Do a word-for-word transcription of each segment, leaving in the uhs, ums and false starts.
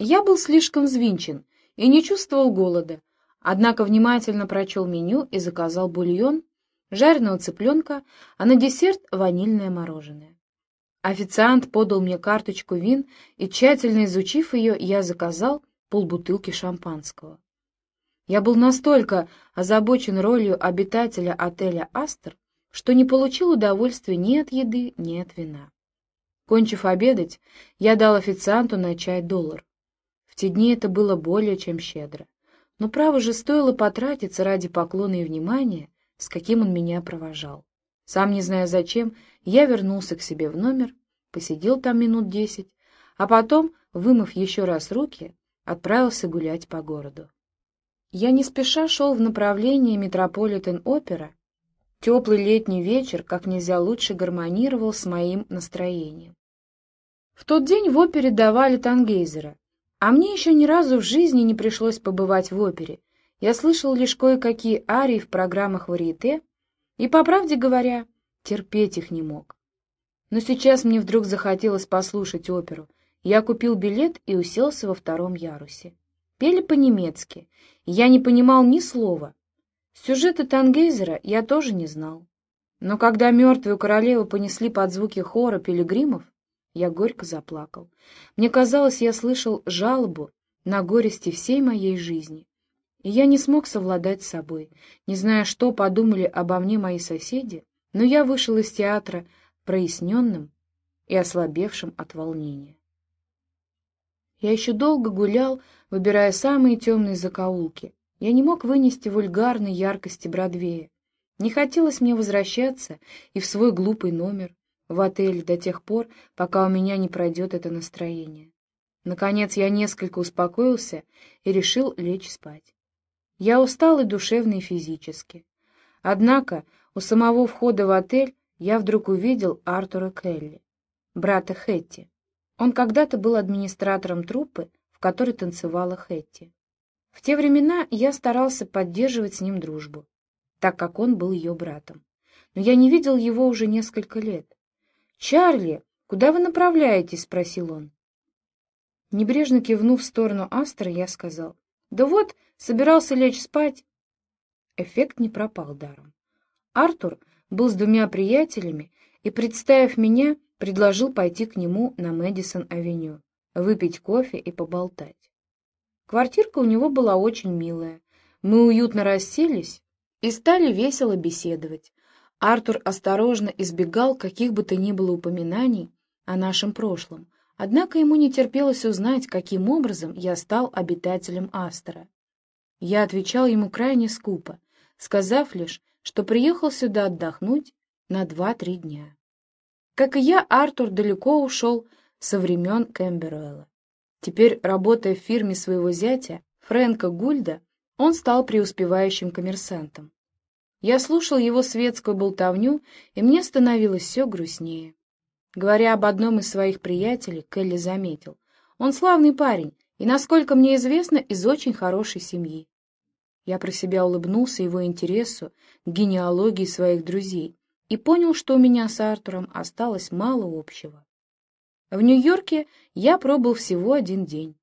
Я был слишком взвинчен и не чувствовал голода, однако внимательно прочел меню и заказал бульон, жареного цыпленка, а на десерт ванильное мороженое. Официант подал мне карточку вин, и, тщательно изучив ее, я заказал полбутылки шампанского. Я был настолько озабочен ролью обитателя отеля «Астер», что не получил удовольствия ни от еды, ни от вина. Кончив обедать, я дал официанту на чай доллар. В те дни это было более чем щедро. Но, право же, стоило потратиться ради поклона и внимания, с каким он меня провожал. Сам не зная зачем, я вернулся к себе в номер, посидел там минут десять, а потом, вымыв еще раз руки, отправился гулять по городу. Я не спеша шел в направлении Метрополитен-опера. Теплый летний вечер как нельзя лучше гармонировал с моим настроением. В тот день в опере давали Тангейзера, а мне еще ни разу в жизни не пришлось побывать в опере. Я слышал лишь кое-какие арии в программах варьете и, по правде говоря, терпеть их не мог. Но сейчас мне вдруг захотелось послушать оперу. Я купил билет и уселся во втором ярусе. Пели по-немецки, и я не понимал ни слова. Сюжета Тангейзера я тоже не знал. Но когда мертвую королеву понесли под звуки хора пилигримов, я горько заплакал. Мне казалось, я слышал жалобу на горести всей моей жизни. И я не смог совладать с собой, не зная, что подумали обо мне мои соседи, но я вышел из театра проясненным и ослабевшим от волнения. Я еще долго гулял, выбирая самые темные закоулки. Я не мог вынести вульгарной яркости Бродвея. Не хотелось мне возвращаться и в свой глупый номер в отеле до тех пор, пока у меня не пройдет это настроение. Наконец я несколько успокоился и решил лечь спать. Я устал и душевно, и физически. Однако у самого входа в отель я вдруг увидел Артура Келли, брата Хэтти. Он когда-то был администратором труппы, в которой танцевала Хэтти. В те времена я старался поддерживать с ним дружбу, так как он был ее братом. Но я не видел его уже несколько лет. «Чарли, куда вы направляетесь?» — спросил он. Небрежно кивнув в сторону Астера, я сказал: «Да вот, собирался лечь спать». Эффект не пропал даром. Артур был с двумя приятелями и, представив меня, предложил пойти к нему на Мэдисон-авеню, выпить кофе и поболтать. Квартирка у него была очень милая. Мы уютно расселись и стали весело беседовать. Артур осторожно избегал каких бы то ни было упоминаний о нашем прошлом, однако ему не терпелось узнать, каким образом я стал обитателем Астера. Я отвечал ему крайне скупо, сказав лишь, что приехал сюда отдохнуть на два-три дня. Как и я, Артур далеко ушел со времен Кэмбервелла. Теперь, работая в фирме своего зятя, Фрэнка Гульда, он стал преуспевающим коммерсантом. Я слушал его светскую болтовню, и мне становилось все грустнее. Говоря об одном из своих приятелей, Келли заметил: он славный парень и, насколько мне известно, из очень хорошей семьи. Я про себя улыбнулся его интересу к генеалогии своих друзей и понял, что у меня с Артуром осталось мало общего. В Нью-Йорке я пробыл всего один день,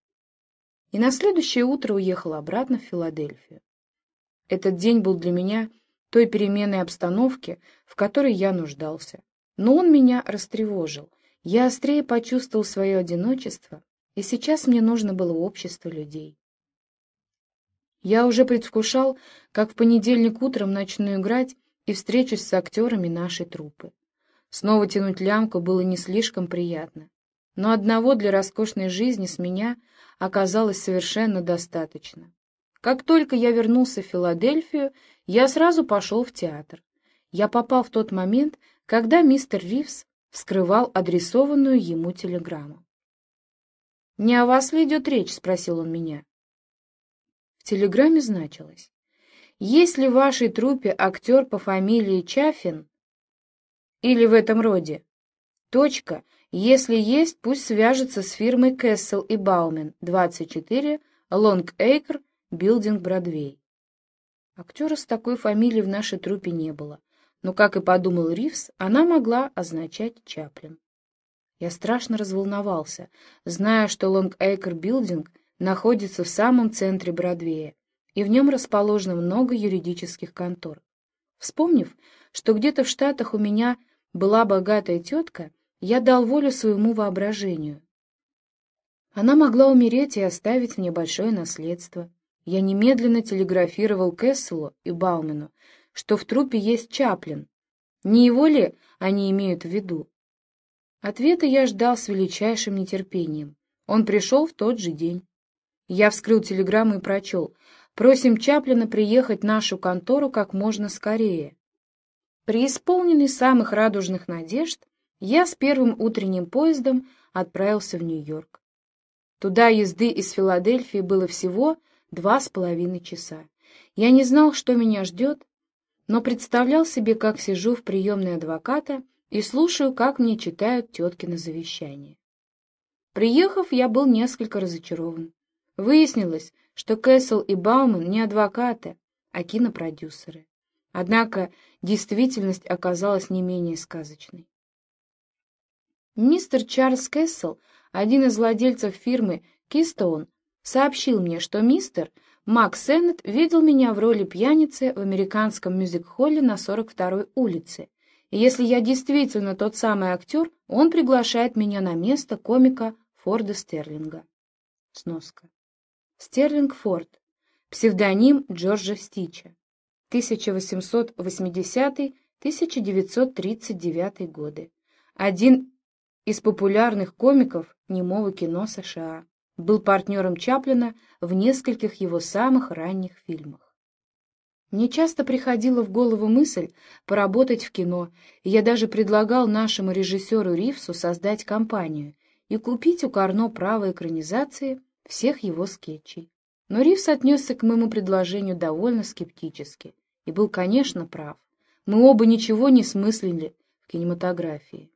и на следующее утро уехал обратно в Филадельфию. Этот день был для меня той переменной обстановки, в которой я нуждался, но он меня растревожил. Я острее почувствовал свое одиночество, и сейчас мне нужно было общество людей. Я уже предвкушал, как в понедельник утром начну играть и встречусь с актерами нашей труппы. Снова тянуть лямку было не слишком приятно, но одного для роскошной жизни с меня оказалось совершенно достаточно. Как только я вернулся в Филадельфию, я сразу пошел в театр. Я попал в тот момент, когда мистер Ривз вскрывал адресованную ему телеграмму. «Не о вас ли идет речь?» — спросил он меня. В телеграмме значилось: «Есть ли в вашей труппе актер по фамилии Чаффин или в этом роде? Точка. Если есть, пусть свяжется с фирмой Кессел и Баумен, двадцать четыре, Лонг-Эйкр, Билдинг, Бродвей». Актера с такой фамилией в нашей труппе не было, но, как и подумал Ривз, она могла означать Чаплин. Я страшно разволновался, зная, что Лонг-Эйкер Билдинг находится в самом центре Бродвея, и в нем расположено много юридических контор. Вспомнив, что где-то в Штатах у меня была богатая тетка, я дал волю своему воображению. Она могла умереть и оставить мне большое наследство. Я немедленно телеграфировал Кесселу и Баумену, что в труппе есть Чаплин. Не его ли они имеют в виду? Ответа я ждал с величайшим нетерпением. Он пришел в тот же день. Я вскрыл телеграмму и прочел: «Просим Чаплина приехать в нашу контору как можно скорее». Преисполненный самых радужных надежд, я с первым утренним поездом отправился в Нью-Йорк. Туда езды из Филадельфии было всего два с половиной часа. Я не знал, что меня ждет, но представлял себе, как сижу в приемной адвоката и слушаю, как мне читают теткино завещание. Приехав, я был несколько разочарован. Выяснилось, что Кессел и Бауман не адвокаты, а кинопродюсеры. Однако действительность оказалась не менее сказочной. Мистер Чарльз Кессел, один из владельцев фирмы Keystone, сообщил мне, что мистер Мак Сеннет видел меня в роли пьяницы в американском мюзик-холле на сорок второй улице, и если я действительно тот самый актер, он приглашает меня на место комика Форда Стерлинга. Сноска. Стерлинг Форд. Псевдоним Джорджа Стича. тысяча восемьсот восьмидесятый — тысяча девятьсот тридцать девятый годы. Один из популярных комиков немого кино США. Был партнером Чаплина в нескольких его самых ранних фильмах. Мне часто приходила в голову мысль поработать в кино, и я даже предлагал нашему режиссеру Ривзу создать компанию и купить у Карно право экранизации всех его скетчей. Но Ривз отнесся к моему предложению довольно скептически и был, конечно, прав. Мы оба ничего не смыслили в кинематографии.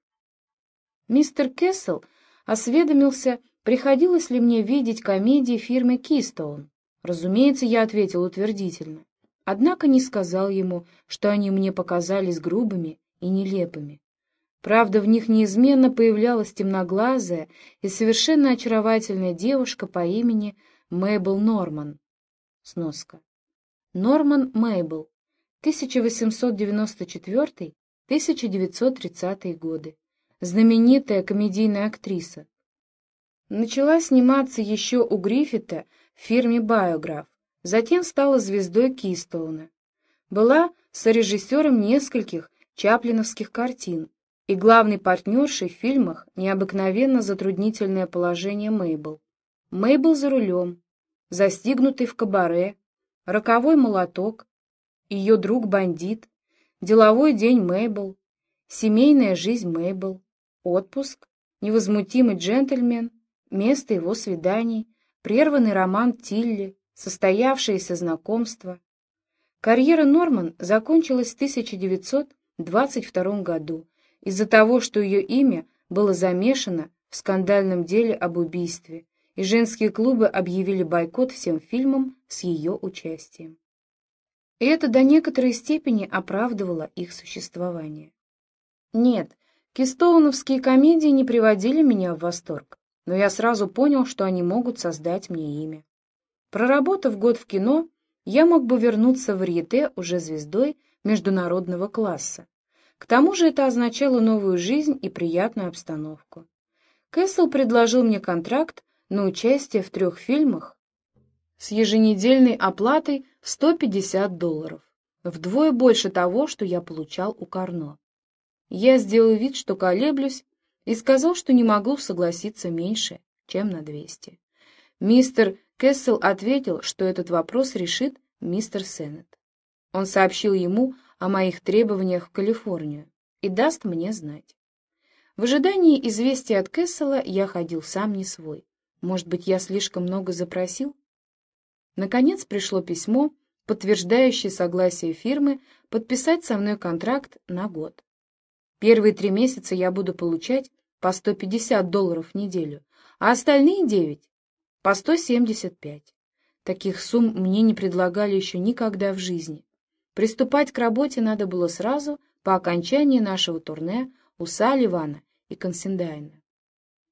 Мистер Кессел осведомился, приходилось ли мне видеть комедии фирмы Keystone. Разумеется, я ответил утвердительно, однако не сказал ему, что они мне показались грубыми и нелепыми. Правда, в них неизменно появлялась темноглазая и совершенно очаровательная девушка по имени Мейбл Норман. Сноска. Норман Мейбл, тысяча восемьсот девяносто четвёртый — тысяча девятьсот тридцатые годы. Знаменитая комедийная актриса. Начала сниматься еще у Гриффита в фирме «Биограф», затем стала звездой Кистоуна. Была сорежиссером нескольких чаплиновских картин и главной партнершей в фильмах «Необыкновенно затруднительное положение Мейбл», «Мейбл за рулем», «Застигнутый в кабаре», «Роковой молоток», «Ее друг-бандит», «Деловой день Мейбл», «Семейная жизнь Мейбл», «Отпуск», «Невозмутимый джентльмен», «Место его свиданий», «Прерванный роман Тилли», «Состоявшееся знакомство». Карьера Норман закончилась в тысяча девятьсот двадцать втором году из-за того, что ее имя было замешано в скандальном деле об убийстве, и женские клубы объявили бойкот всем фильмам с ее участием. И это до некоторой степени оправдывало их существование. Нет, кистоуновские комедии не приводили меня в восторг, но я сразу понял, что они могут создать мне имя. Проработав год в кино, я мог бы вернуться в варьете уже звездой международного класса. К тому же это означало новую жизнь и приятную обстановку. Кессел предложил мне контракт на участие в трех фильмах с еженедельной оплатой в сто пятьдесят долларов, вдвое больше того, что я получал у Карно. Я сделал вид, что колеблюсь, и сказал, что не могу согласиться меньше, чем на двести. Мистер Кессел ответил, что этот вопрос решит мистер Сеннет. Он сообщил ему о моих требованиях в Калифорнию и даст мне знать. В ожидании известия от Кессела я ходил сам не свой. Может быть, я слишком много запросил? Наконец пришло письмо, подтверждающее согласие фирмы подписать со мной контракт на год. Первые три месяца я буду получать по сто пятьдесят долларов в неделю, а остальные девять — по сто семьдесят пять. Таких сумм мне не предлагали еще никогда в жизни. Приступать к работе надо было сразу по окончании нашего турне у Салливана и Консидайна.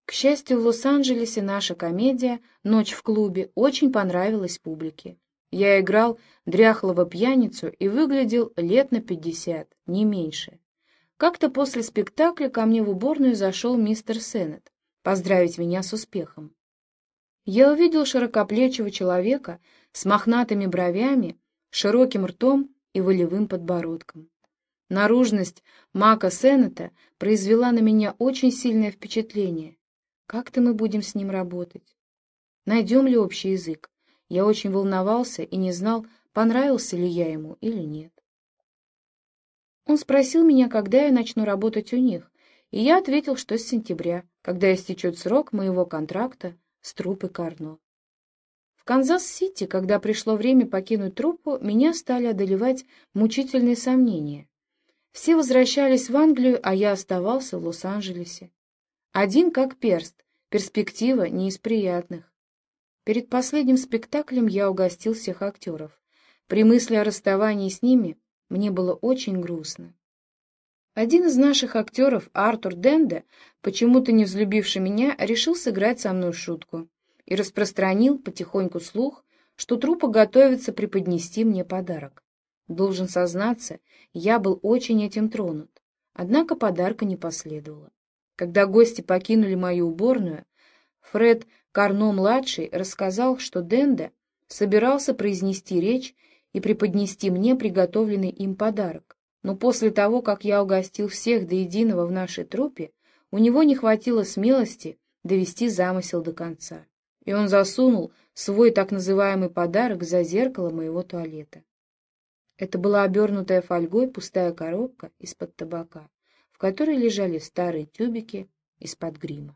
К счастью, в Лос-Анджелесе наша комедия «Ночь в клубе» очень понравилась публике. Я играл дряхлого пьяницу и выглядел лет на пятьдесят, не меньше. Как-то после спектакля ко мне в уборную зашел мистер Сеннет поздравить меня с успехом. Я увидел широкоплечего человека с мохнатыми бровями, широким ртом и волевым подбородком. Наружность Мака Сеннета произвела на меня очень сильное впечатление. Как-то мы будем с ним работать? Найдем ли общий язык? Я очень волновался и не знал, понравился ли я ему или нет. Он спросил меня, когда я начну работать у них, и я ответил, что с сентября, когда истечет срок моего контракта с труппой Карно. В Канзас-Сити, когда пришло время покинуть труппу, меня стали одолевать мучительные сомнения. Все возвращались в Англию, а я оставался в Лос-Анджелесе. Один как перст, перспектива не из приятных. Перед последним спектаклем я угостил всех актеров. При мысли о расставании с ними мне было очень грустно. Один из наших актеров, Артур Денде, почему-то не взлюбивший меня, решил сыграть со мной шутку и распространил потихоньку слух, что труппа готовится преподнести мне подарок. Должен сознаться, я был очень этим тронут, однако подарка не последовало. Когда гости покинули мою уборную, Фред Карно-младший рассказал, что Денде собирался произнести речь и преподнести мне приготовленный им подарок, но после того, как я угостил всех до единого в нашей труппе, у него не хватило смелости довести замысел до конца, и он засунул свой так называемый подарок за зеркало моего туалета. Это была обернутая фольгой пустая коробка из-под табака, в которой лежали старые тюбики из-под грима.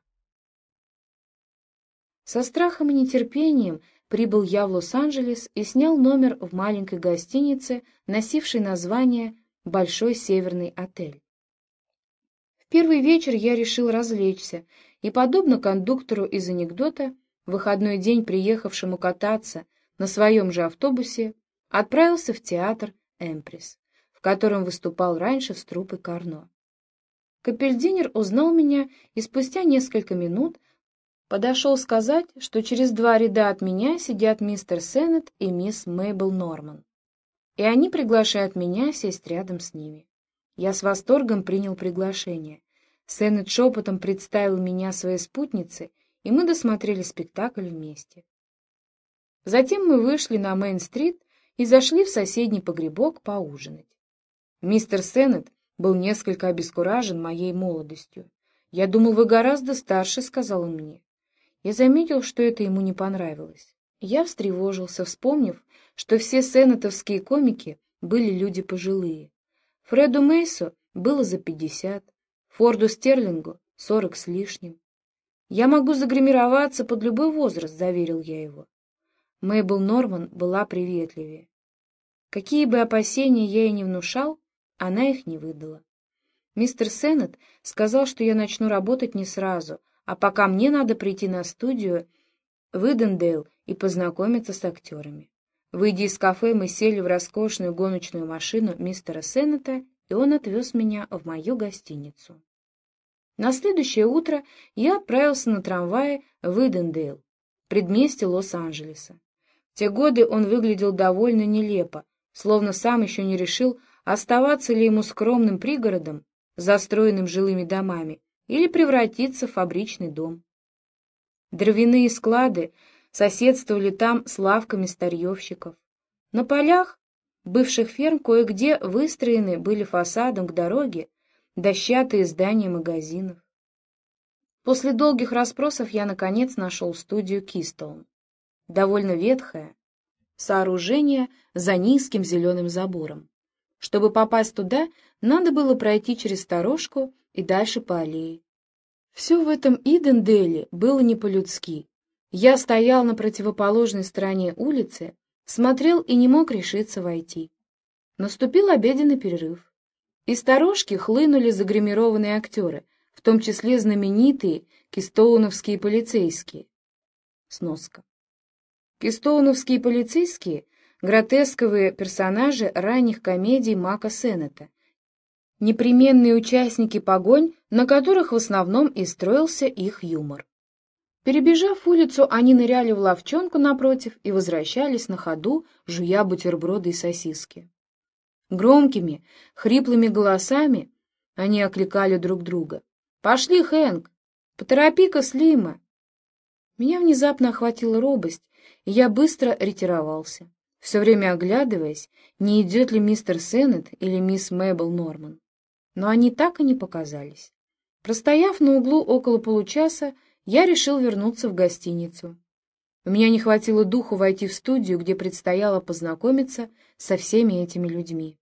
Со страхом и нетерпением прибыл я в Лос-Анджелес и снял номер в маленькой гостинице, носившей название «Большой северный отель». В первый вечер я решил развлечься и, подобно кондуктору из анекдота, в выходной день приехавшему кататься на своем же автобусе, отправился в театр «Эмпресс», в котором выступал раньше с труппой Карно. Капельдинер узнал меня и спустя несколько минут подошел сказать, что через два ряда от меня сидят мистер Сеннет и мисс Мейбл Норман, и они приглашают меня сесть рядом с ними. Я с восторгом принял приглашение. Сеннет шепотом представил меня своей спутнице, и мы досмотрели спектакль вместе. Затем мы вышли на Мейн-стрит и зашли в соседний погребок поужинать. Мистер Сеннет был несколько обескуражен моей молодостью. «Я думал, вы гораздо старше», — сказал он мне. Я заметил, что это ему не понравилось. Я встревожился, вспомнив, что все сеннетовские комики были люди пожилые. Фреду Мейсу было за пятьдесят, Форду Стерлингу — сорок с лишним. «Я могу загримироваться под любой возраст», — заверил я его. Мейбл Норман была приветливее. Какие бы опасения я ей не внушал, она их не выдала. Мистер Сеннет сказал, что я начну работать не сразу, а пока мне надо прийти на студию в Идендейл и познакомиться с актерами. Выйдя из кафе, мы сели в роскошную гоночную машину мистера Сеннета, и он отвез меня в мою гостиницу. На следующее утро я отправился на трамвае в Идендейл, предместье Лос-Анджелеса. В те годы он выглядел довольно нелепо, словно сам еще не решил, оставаться ли ему скромным пригородом, застроенным жилыми домами, или превратиться в фабричный дом. Дровяные склады соседствовали там с лавками старьевщиков. На полях бывших ферм кое-где выстроены были фасадом к дороге дощатые здания магазинов. После долгих расспросов я, наконец, нашел студию Кистоун. Довольно ветхое сооружение за низким зеленым забором. Чтобы попасть туда, надо было пройти через сторожку и дальше по аллее. Все в этом Идендейле было не по-людски. Я стоял на противоположной стороне улицы, смотрел и не мог решиться войти. Наступил обеденный перерыв. Из сторожки хлынули загримированные актеры, в том числе знаменитые кистоуновские полицейские. Сноска. Кистоуновские полицейские — гротесковые персонажи ранних комедий Мака Сеннета, непременные участники погонь, на которых в основном и строился их юмор. Перебежав улицу, они ныряли в лавчонку напротив и возвращались на ходу, жуя бутерброды и сосиски. Громкими, хриплыми голосами они окликали друг друга. «Пошли, Хэнк! Поторопи-ка Слима!» Меня внезапно охватила робость, и я быстро ретировался, все время оглядываясь, не идет ли мистер Сеннет или мисс Мэйбл Норман. Но они так и не показались. Простояв на углу около получаса, я решил вернуться в гостиницу. У меня не хватило духу войти в студию, где предстояло познакомиться со всеми этими людьми.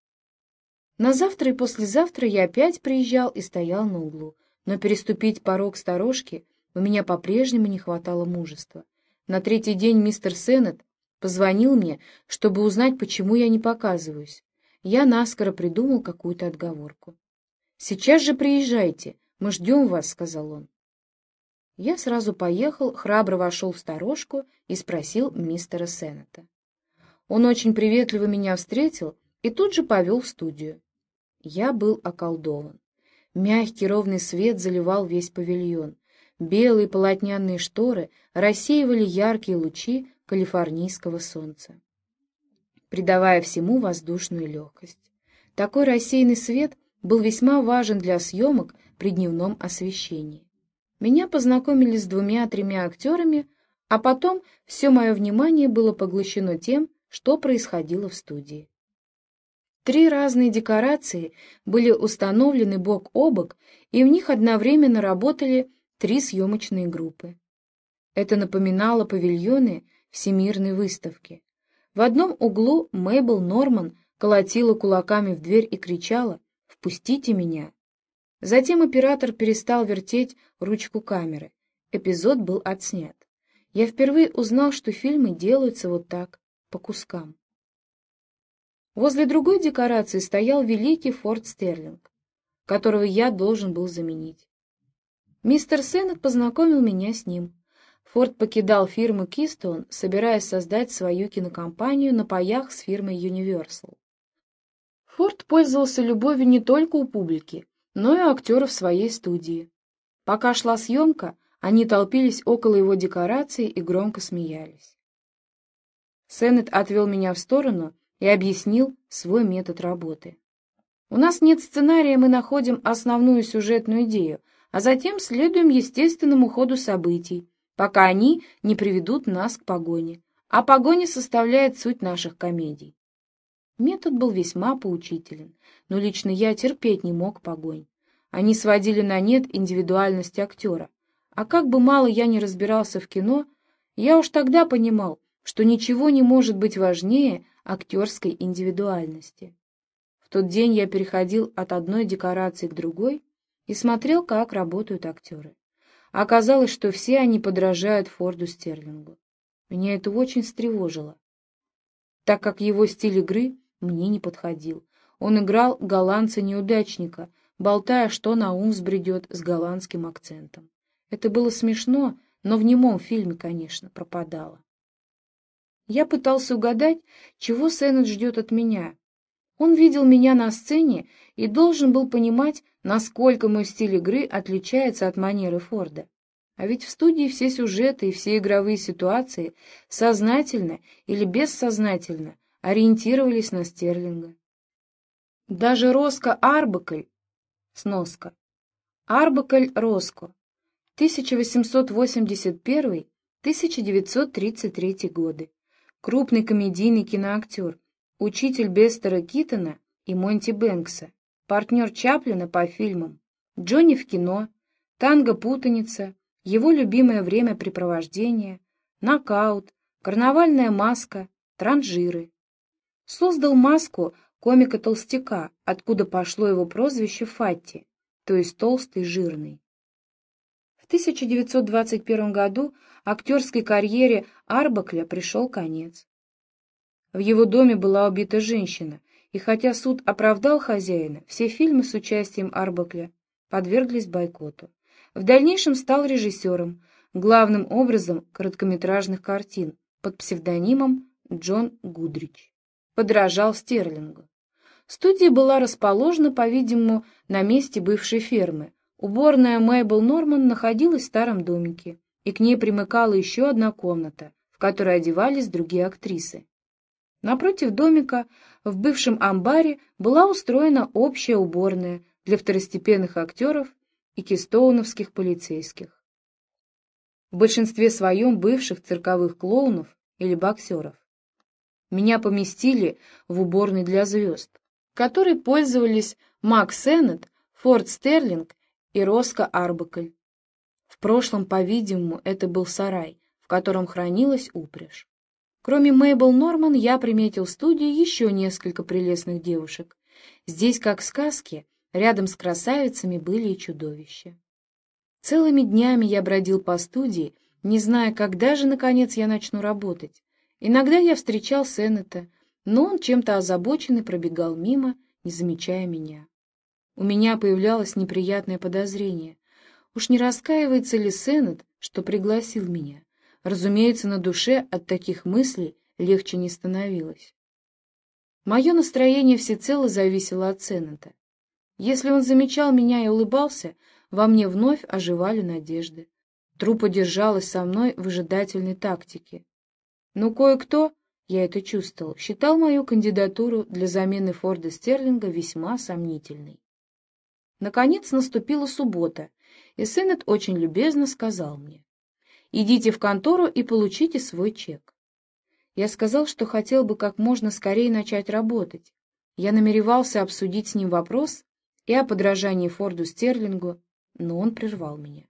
На завтра и послезавтра я опять приезжал и стоял на углу, но переступить порог сторожки у меня по-прежнему не хватало мужества. На третий день мистер Сеннет позвонил мне, чтобы узнать, почему я не показываюсь. Я наскоро придумал какую-то отговорку. «Сейчас же приезжайте, мы ждем вас», — сказал он. Я сразу поехал, храбро вошел в сторожку и спросил мистера Сеннета. Он очень приветливо меня встретил и тут же повел в студию. Я был околдован. Мягкий ровный свет заливал весь павильон. Белые полотняные шторы рассеивали яркие лучи калифорнийского солнца, придавая всему воздушную легкость. Такой рассеянный свет был весьма важен для съемок при дневном освещении. Меня познакомили с двумя-тремя актерами, а потом все мое внимание было поглощено тем, что происходило в студии. Три разные декорации были установлены бок о бок, и в них одновременно работали три съемочные группы. Это напоминало павильоны Всемирной выставки. В одном углу Мэйбл Норман колотила кулаками в дверь и кричала «Впустите меня!». Затем оператор перестал вертеть ручку камеры. Эпизод был отснят. Я впервые узнал, что фильмы делаются вот так, по кускам. Возле другой декорации стоял великий Форд Стерлинг, которого я должен был заменить. Мистер Сеннет познакомил меня с ним. Форд покидал фирму Keystone, собираясь создать свою кинокомпанию на паях с фирмой Universal. Форд пользовался любовью не только у публики, но и у актеров своей студии. Пока шла съемка, они толпились около его декораций и громко смеялись. Сеннет отвел меня в сторону и объяснил свой метод работы. «У нас нет сценария, мы находим основную сюжетную идею, а затем следуем естественному ходу событий, пока они не приведут нас к погоне, а погоня составляет суть наших комедий». Метод был весьма поучителен, но лично я терпеть не мог погонь. Они сводили на нет индивидуальность актера. А как бы мало я ни разбирался в кино, я уж тогда понимал, что ничего не может быть важнее актерской индивидуальности. В тот день я переходил от одной декорации к другой и смотрел, как работают актеры. Оказалось, что все они подражают Форду Стерлингу. Меня это очень встревожило, так как его стиль игры мне не подходил. Он играл голландца-неудачника, болтая, что на ум взбредет с голландским акцентом. Это было смешно, но в немом фильме, конечно, пропадало. Я пытался угадать, чего Сеннет ждет от меня. Он видел меня на сцене и должен был понимать, насколько мой стиль игры отличается от манеры Форда. А ведь в студии все сюжеты и все игровые ситуации сознательно или бессознательно ориентировались на Стерлинга. Даже Роско Арбакль, сноска, Арбакль Роско, тысяча восемьсот восемьдесят первый — тысяча девятьсот тридцать третий годы, крупный комедийный киноактер, учитель Бестера Китона и Монти Бэнкса, партнер Чаплина по фильмам «Джонни в кино», «Танго-путаница», его любимое времяпрепровождение, «Нокаут», «Карнавальная маска», «Транжиры». Создал маску комика-толстяка, откуда пошло его прозвище Фатти, то есть толстый, жирный. В тысяча девятьсот двадцать первом году актерской карьере Арбакля пришел конец. В его доме была убита женщина, и хотя суд оправдал хозяина, все фильмы с участием Арбакля подверглись бойкоту. В дальнейшем стал режиссером, главным образом короткометражных картин, под псевдонимом Джон Гудрич. Подражал Стерлингу. Студия была расположена, по-видимому, на месте бывшей фермы. Уборная Мейбл Норман находилась в старом домике, и к ней примыкала еще одна комната, в которой одевались другие актрисы. Напротив домика, в бывшем амбаре, была устроена общая уборная для второстепенных актеров и кистоуновских полицейских, в большинстве своем бывших цирковых клоунов или боксеров. Меня поместили в уборной для звезд, которой пользовались Мак Сеннет, Форд Стерлинг и Роско Арбакль. В прошлом, по-видимому, это был сарай, в котором хранилась упряжь. Кроме Мейбл Норман, я приметил в студии еще несколько прелестных девушек. Здесь, как в сказке, рядом с красавицами были и чудовища. Целыми днями я бродил по студии, не зная, когда же, наконец, я начну работать. Иногда я встречал Сеннета, но он чем-то озабоченный пробегал мимо, не замечая меня. У меня появлялось неприятное подозрение. Уж не раскаивается ли Сеннет, что пригласил меня? Разумеется, на душе от таких мыслей легче не становилось. Мое настроение всецело зависело от Сеннета. Если он замечал меня и улыбался, во мне вновь оживали надежды. Труппа держалась со мной в ожидательной тактике. Но кое-кто, я это чувствовал, считал мою кандидатуру для замены Форда Стерлинга весьма сомнительной. Наконец наступила суббота, и Сеннет очень любезно сказал мне: «Идите в контору и получите свой чек». Я сказал, что хотел бы как можно скорее начать работать. Я намеревался обсудить с ним вопрос и о подражании Форду Стерлингу, но он прервал меня.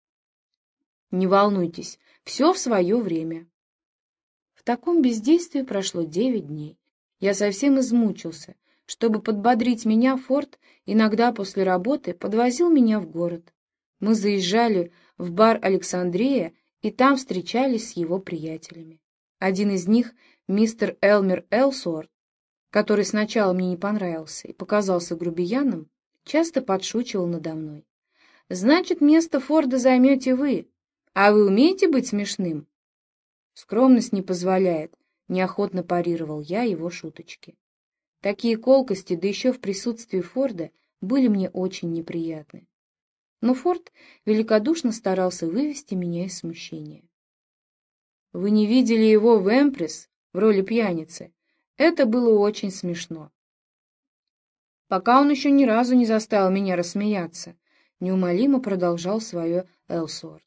«Не волнуйтесь, все в свое время». В таком бездействии прошло девять дней. Я совсем измучился. Чтобы подбодрить меня, Форд иногда после работы подвозил меня в город. Мы заезжали в бар «Александрия», и там встречались с его приятелями. Один из них, мистер Элмер Элсуорт, который сначала мне не понравился и показался грубияном, часто подшучивал надо мной. «Значит, место Форда займете вы, а вы умеете быть смешным?» «Скромность не позволяет», — неохотно парировал я его шуточки. Такие колкости, да еще в присутствии Форда, были мне очень неприятны. Но Форд великодушно старался вывести меня из смущения. «Вы не видели его в «Эмпресс» в роли пьяницы? Это было очень смешно». «Пока он еще ни разу не заставил меня рассмеяться», — неумолимо продолжал свое Элсуорт.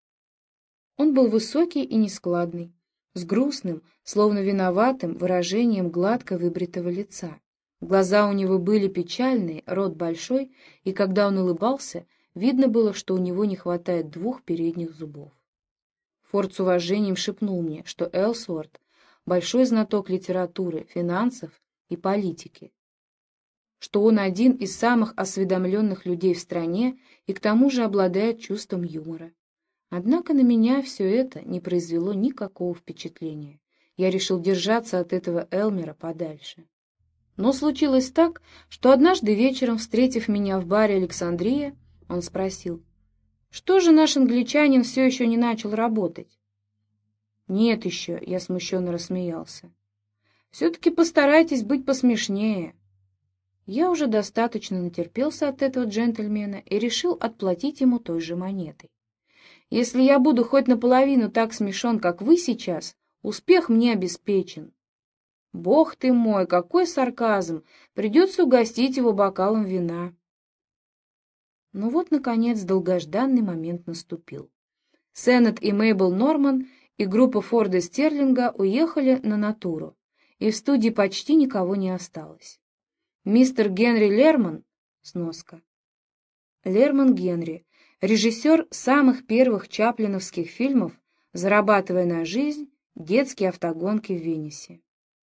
Он был высокий и нескладный, с грустным, словно виноватым выражением гладко выбритого лица. Глаза у него были печальные, рот большой, и когда он улыбался, видно было, что у него не хватает двух передних зубов. Форд с уважением шепнул мне, что Элсуорт — большой знаток литературы, финансов и политики, что он один из самых осведомленных людей в стране и к тому же обладает чувством юмора. Однако на меня все это не произвело никакого впечатления. Я решил держаться от этого Элмера подальше. Но случилось так, что однажды вечером, встретив меня в баре «Александрия», он спросил: «Что же наш англичанин все еще не начал работать?» «Нет еще», — я смущенно рассмеялся. «Все-таки постарайтесь быть посмешнее». Я уже достаточно натерпелся от этого джентльмена и решил отплатить ему той же монетой. «Если я буду хоть наполовину так смешон, как вы сейчас, успех мне обеспечен». «Бог ты мой, какой сарказм! Придется угостить его бокалом вина». Ну вот, наконец, долгожданный момент наступил. Сеннет и Мейбл Норман и группа Форда Стерлинга уехали на натуру, и в студии почти никого не осталось. Мистер Генри Лерман, сноска. Лерман Генри, режиссер самых первых чаплиновских фильмов, зарабатывая на жизнь, детские автогонки в Венесе.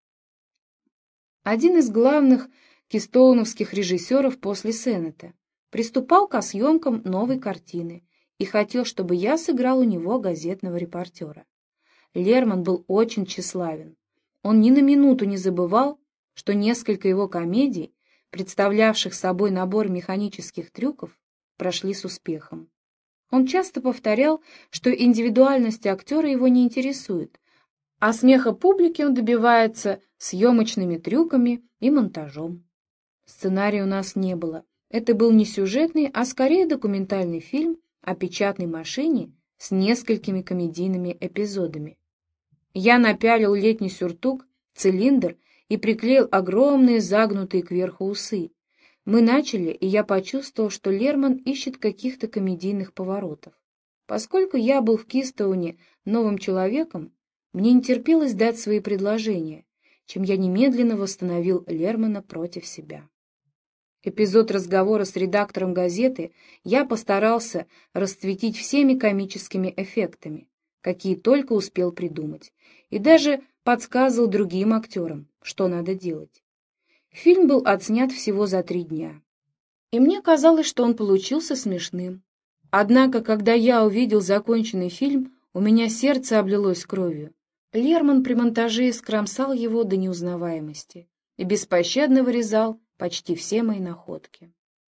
Один из главных кистоуновских режиссеров после Сеннета приступал ко съемкам новой картины и хотел, чтобы я сыграл у него газетного репортера. Лерман был очень тщеславен. Он ни на минуту не забывал, что несколько его комедий, представлявших собой набор механических трюков, прошли с успехом. Он часто повторял, что индивидуальность актера его не интересует, а смеха публики он добивается съемочными трюками и монтажом. Сценария у нас не было. Это был не сюжетный, а скорее документальный фильм о печатной машине с несколькими комедийными эпизодами. Я напялил летний сюртук, цилиндр и приклеил огромные загнутые кверху усы. Мы начали, и я почувствовал, что Лерман ищет каких-то комедийных поворотов. Поскольку я был в Кистоуне новым человеком, мне не терпелось дать свои предложения, чем я немедленно восстановил Лермана против себя. Эпизод разговора с редактором газеты я постарался расцветить всеми комическими эффектами, какие только успел придумать, и даже подсказывал другим актерам, что надо делать. Фильм был отснят всего за три дня, и мне казалось, что он получился смешным. Однако, когда я увидел законченный фильм, у меня сердце облилось кровью. Лерман при монтаже скромсал его до неузнаваемости и беспощадно вырезал почти все мои находки.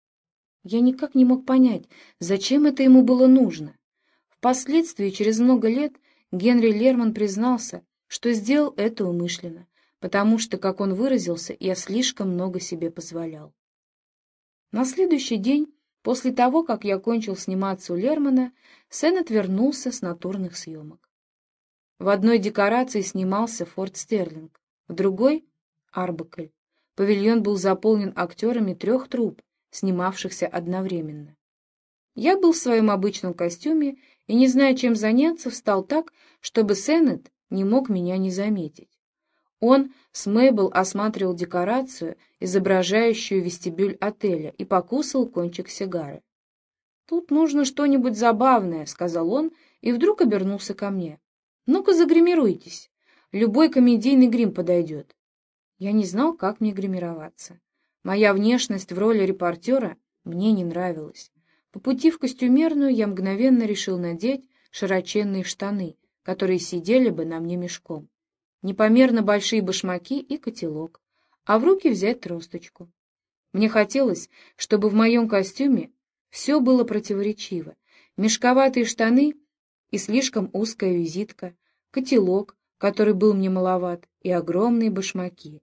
Я никак не мог понять, зачем это ему было нужно. Впоследствии, через много лет, Генри Лерман признался, что сделал это умышленно, потому что, как он выразился, я слишком много себе позволял. На следующий день, после того, как я кончил сниматься у Лермана, Сеннет вернулся с натурных съемок. В одной декорации снимался Форд Стерлинг, в другой — Арбакль. Павильон был заполнен актерами трех трупп, снимавшихся одновременно. Я был в своем обычном костюме и, не зная, чем заняться, встал так, чтобы Сеннет не мог меня не заметить. Он с Мейбл осматривал декорацию, изображающую вестибюль отеля, и покусал кончик сигары. «Тут нужно что-нибудь забавное», — сказал он, и вдруг обернулся ко мне. «Ну-ка загримируйтесь. Любой комедийный грим подойдет». Я не знал, как мне гримироваться. Моя внешность в роли репортера мне не нравилась. По пути в костюмерную я мгновенно решил надеть широченные штаны, которые сидели бы на мне мешком, непомерно большие башмаки и котелок, а в руки взять тросточку. Мне хотелось, чтобы в моем костюме все было противоречиво. Мешковатые штаны и слишком узкая визитка, котелок, который был мне маловат, и огромные башмаки.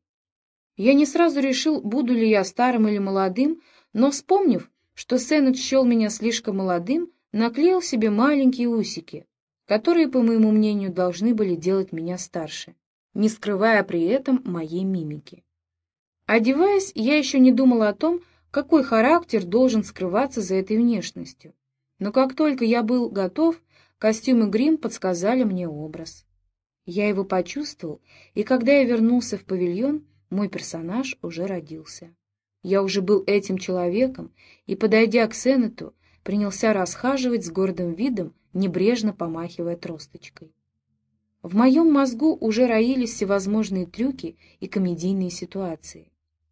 Я не сразу решил, буду ли я старым или молодым, но, вспомнив, что Сеннет счел меня слишком молодым, наклеил себе маленькие усики, которые, по моему мнению, должны были делать меня старше, не скрывая при этом моей мимики. Одеваясь, я еще не думала о том, какой характер должен скрываться за этой внешностью. Но как только я был готов, костюм и грим подсказали мне образ. Я его почувствовал, и когда я вернулся в павильон, мой персонаж уже родился. Я уже был этим человеком, и, подойдя к Сеннету, принялся расхаживать с гордым видом, небрежно помахивая тросточкой. В моем мозгу уже роились всевозможные трюки и комедийные ситуации.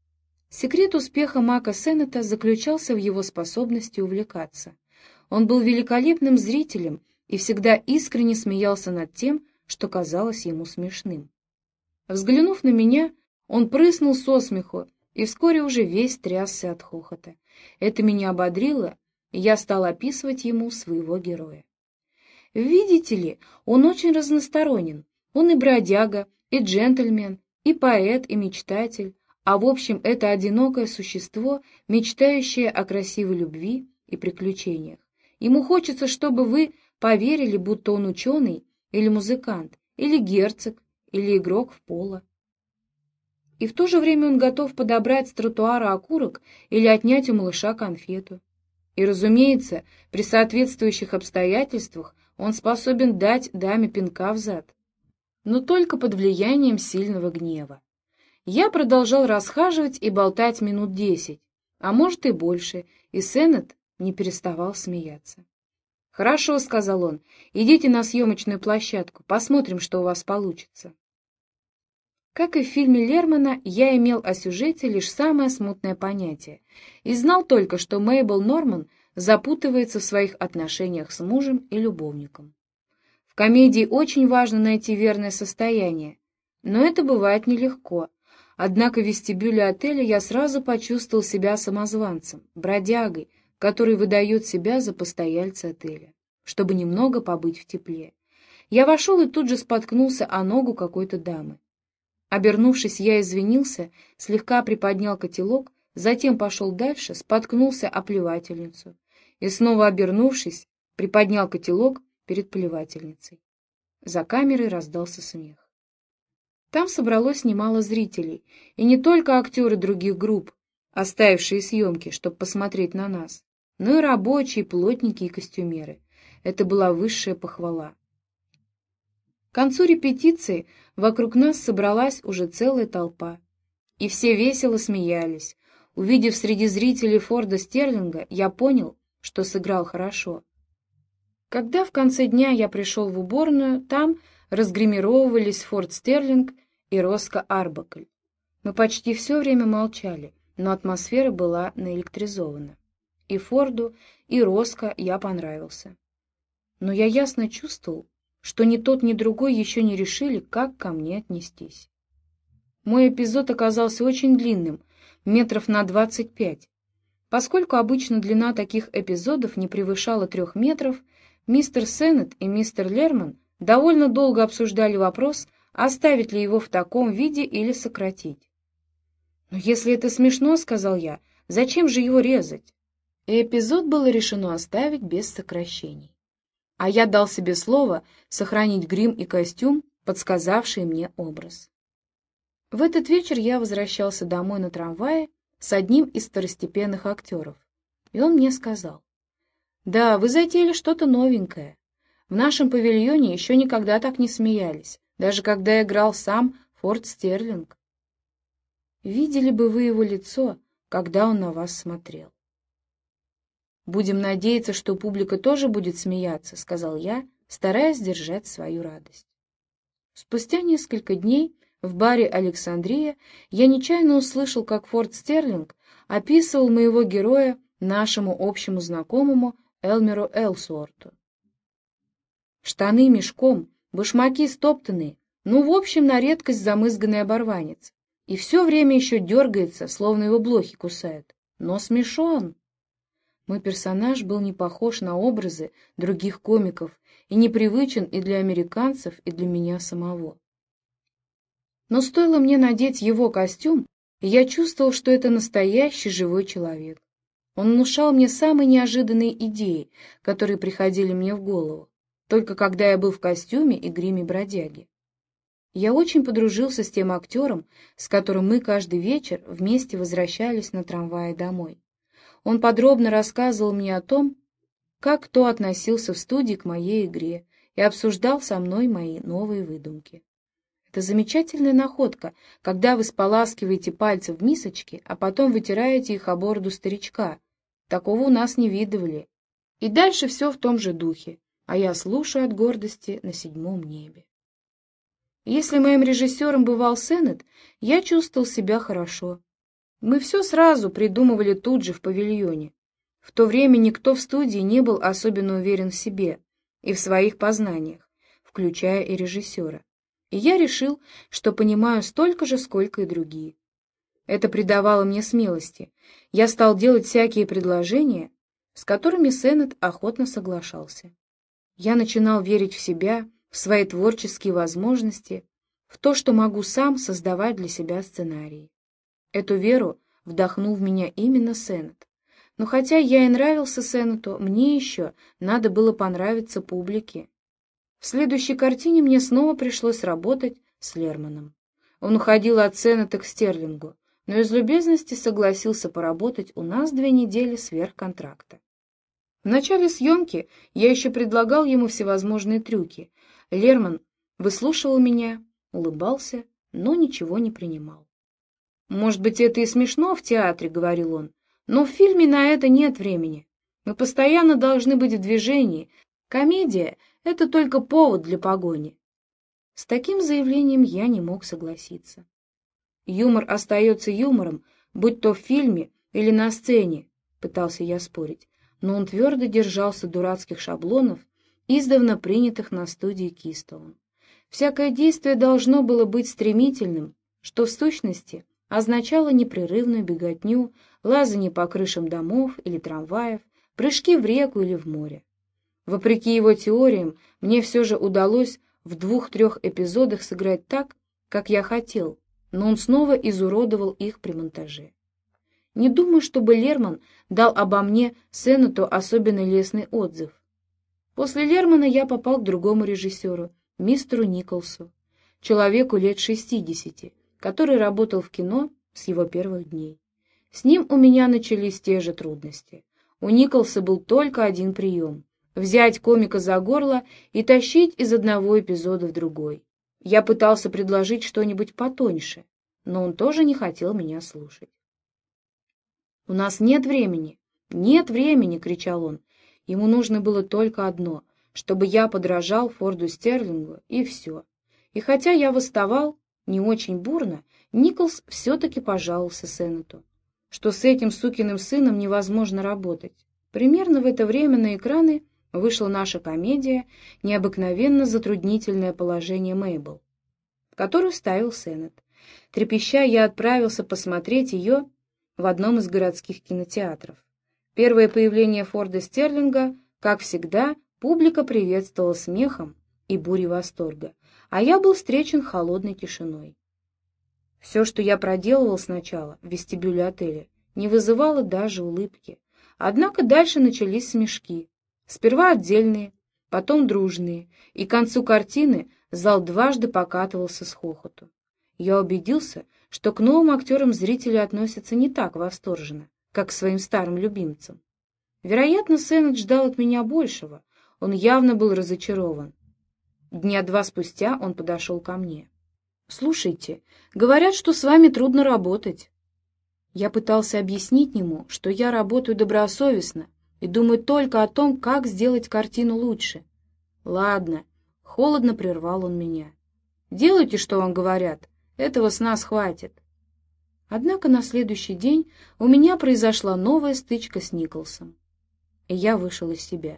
Секрет успеха Мака Сеннета заключался в его способности увлекаться. Он был великолепным зрителем и всегда искренне смеялся над тем, что казалось ему смешным. Взглянув на меня, он прыснул со смеху и вскоре уже весь трясся от хохота. Это меня ободрило, и я стал описывать ему своего героя. Видите ли, он очень разносторонен. Он и бродяга, и джентльмен, и поэт, и мечтатель, а в общем это одинокое существо, мечтающее о красивой любви и приключениях. Ему хочется, чтобы вы поверили, будто он ученый или музыкант, или герцог, или игрок в поло. И в то же время он готов подобрать с тротуара окурок или отнять у малыша конфету. И, разумеется, при соответствующих обстоятельствах он способен дать даме пинка в зад, но только под влиянием сильного гнева. Я продолжал расхаживать и болтать минут десять, а может и больше, и Сеннет не переставал смеяться. «Хорошо», — сказал он, — «идите на съемочную площадку, посмотрим, что у вас получится». Как и в фильме Лермана, я имел о сюжете лишь самое смутное понятие и знал только, что Мейбл Норман запутывается в своих отношениях с мужем и любовником. В комедии очень важно найти верное состояние, но это бывает нелегко. Однако в вестибюле отеля я сразу почувствовал себя самозванцем, бродягой, который выдает себя за постояльца отеля, чтобы немного побыть в тепле. Я вошел и тут же споткнулся о ногу какой-то дамы. Обернувшись, я извинился, слегка приподнял котелок, затем пошел дальше, споткнулся о плевательницу и, снова обернувшись, приподнял котелок перед плевательницей. За камерой раздался смех. Там собралось немало зрителей, и не только актеры других групп, оставившие съемки, чтобы посмотреть на нас, но и рабочие, плотники и костюмеры. Это была высшая похвала. К концу репетиции вокруг нас собралась уже целая толпа, и все весело смеялись. Увидев среди зрителей Форда Стерлинга, я понял, что сыграл хорошо. Когда в конце дня я пришел в уборную, там разгримировывались Форд Стерлинг и Роско Арбакль. Мы почти все время молчали, но атмосфера была наэлектризована. И Форду, и Роско я понравился. Но я ясно чувствовал, что ни тот, ни другой еще не решили, как ко мне отнестись. Мой эпизод оказался очень длинным, метров на двадцать пять. Поскольку обычно длина таких эпизодов не превышала трех метров, мистер Сеннет и мистер Лерман довольно долго обсуждали вопрос, оставить ли его в таком виде или сократить. «Но если это смешно, — сказал я, — зачем же его резать?» И эпизод было решено оставить без сокращений. А я дал себе слово сохранить грим и костюм, подсказавший мне образ. В этот вечер я возвращался домой на трамвае с одним из второстепенных актеров, и он мне сказал: «Да, вы затеяли что-то новенькое. В нашем павильоне еще никогда так не смеялись, даже когда играл сам Форд Стерлинг. Видели бы вы его лицо, когда он на вас смотрел». «Будем надеяться, что публика тоже будет смеяться», — сказал я, стараясь сдержать свою радость. Спустя несколько дней в баре «Александрия» я нечаянно услышал, как Форд Стерлинг описывал моего героя нашему общему знакомому Элмеру Элсуорту. Штаны мешком, башмаки стоптанные, ну, в общем, на редкость замызганный оборванец. И все время еще дергается, словно его блохи кусают. Но смешон. Мой персонаж был не похож на образы других комиков и непривычен и для американцев, и для меня самого. Но стоило мне надеть его костюм, и я чувствовал, что это настоящий живой человек. Он внушал мне самые неожиданные идеи, которые приходили мне в голову, только когда я был в костюме и гриме бродяги. Я очень подружился с тем актером, с которым мы каждый вечер вместе возвращались на трамвае домой. Он подробно рассказывал мне о том, как кто относился в студии к моей игре, и обсуждал со мной мои новые выдумки. Это замечательная находка, когда вы споласкиваете пальцы в мисочке, а потом вытираете их о бороду старичка. Такого у нас не видывали. И дальше все в том же духе, а я слушаю от гордости на седьмом небе. Если моим режиссером бывал Сеннет, я чувствовал себя хорошо. Мы все сразу придумывали тут же в павильоне. В то время никто в студии не был особенно уверен в себе и в своих познаниях, включая и режиссера. И я решил, что понимаю столько же, сколько и другие. Это придавало мне смелости. Я стал делать всякие предложения, с которыми Сеннет охотно соглашался. Я начинал верить в себя, в свои творческие возможности, в то, что могу сам создавать для себя сценарии. Эту веру вдохнул в меня именно Сеннет. Но хотя я и нравился Сеннету, мне еще надо было понравиться публике. В следующей картине мне снова пришлось работать с Лерманом. Он уходил от Сеннета к Стерлингу, но из любезности согласился поработать у нас две недели сверх контракта. В начале съемки я еще предлагал ему всевозможные трюки. Лерман выслушивал меня, улыбался, но ничего не принимал. «Может быть, это и смешно в театре, — говорил он, — но в фильме на это нет времени. Мы постоянно должны быть в движении. Комедия — это только повод для погони». С таким заявлением я не мог согласиться. «Юмор остается юмором, будь то в фильме или на сцене», — пытался я спорить, но он твердо держался дурацких шаблонов, издавна принятых на студии Кистоун. Всякое действие должно было быть стремительным, что в сущности означало непрерывную беготню, лазанье по крышам домов или трамваев, прыжки в реку или в море. Вопреки его теориям, мне все же удалось в двух-трех эпизодах сыграть так, как я хотел, но он снова изуродовал их при монтаже. Не думаю, чтобы Лерман дал обо мне Сеннету особенно лестный отзыв. После Лермана я попал к другому режиссеру, мистеру Николсу, человеку лет шестидесяти, который работал в кино с его первых дней. С ним у меня начались те же трудности. У Николса был только один прием — взять комика за горло и тащить из одного эпизода в другой. Я пытался предложить что-нибудь потоньше, но он тоже не хотел меня слушать. «У нас нет времени! Нет времени!» — кричал он. Ему нужно было только одно — чтобы я подражал Форду Стерлингу, и все. И хотя я восставал не очень бурно, Николс все-таки пожаловался Сеннету, что с этим сукиным сыном невозможно работать. Примерно в это время на экраны вышла наша комедия «Необыкновенно затруднительное положение Мейбл», которую ставил Сеннет. Трепеща, я отправился посмотреть ее в одном из городских кинотеатров. Первое появление Форда Стерлинга, как всегда, публика приветствовала смехом и бурей восторга, а я был встречен холодной тишиной. Все, что я проделывал сначала в вестибюле отеля, не вызывало даже улыбки. Однако дальше начались смешки. Сперва отдельные, потом дружные, и к концу картины зал дважды покатывался с хохоту. Я убедился, что к новым актерам зрители относятся не так восторженно, как к своим старым любимцам. Вероятно, Сеннет ждал от меня большего. Он явно был разочарован. Дня два спустя он подошел ко мне. «Слушайте, говорят, что с вами трудно работать». Я пытался объяснить ему, что я работаю добросовестно и думаю только о том, как сделать картину лучше. «Ладно», — холодно прервал он меня. «Делайте, что вам говорят. Этого с нас хватит». Однако на следующий день у меня произошла новая стычка с Николсом, и я вышел из себя.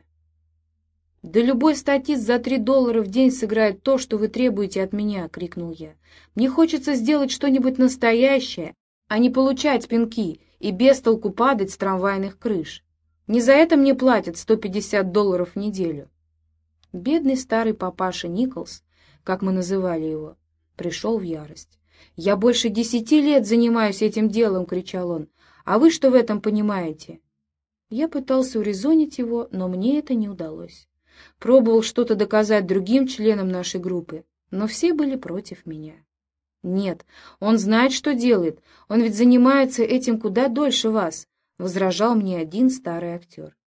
«Да любой статист за три доллара в день сыграет то, что вы требуете от меня!» — крикнул я. «Мне хочется сделать что-нибудь настоящее, а не получать пинки и без толку падать с трамвайных крыш. Не за это мне платят сто пятьдесят долларов в неделю». Бедный старый папаша Николс, как мы называли его, пришел в ярость. «Я больше десяти лет занимаюсь этим делом!» — кричал он. «А вы что в этом понимаете?» Я пытался урезонить его, но мне это не удалось. Пробовал что-то доказать другим членам нашей группы, но все были против меня. «Нет, он знает, что делает, он ведь занимается этим куда дольше вас», — возражал мне один старый актер.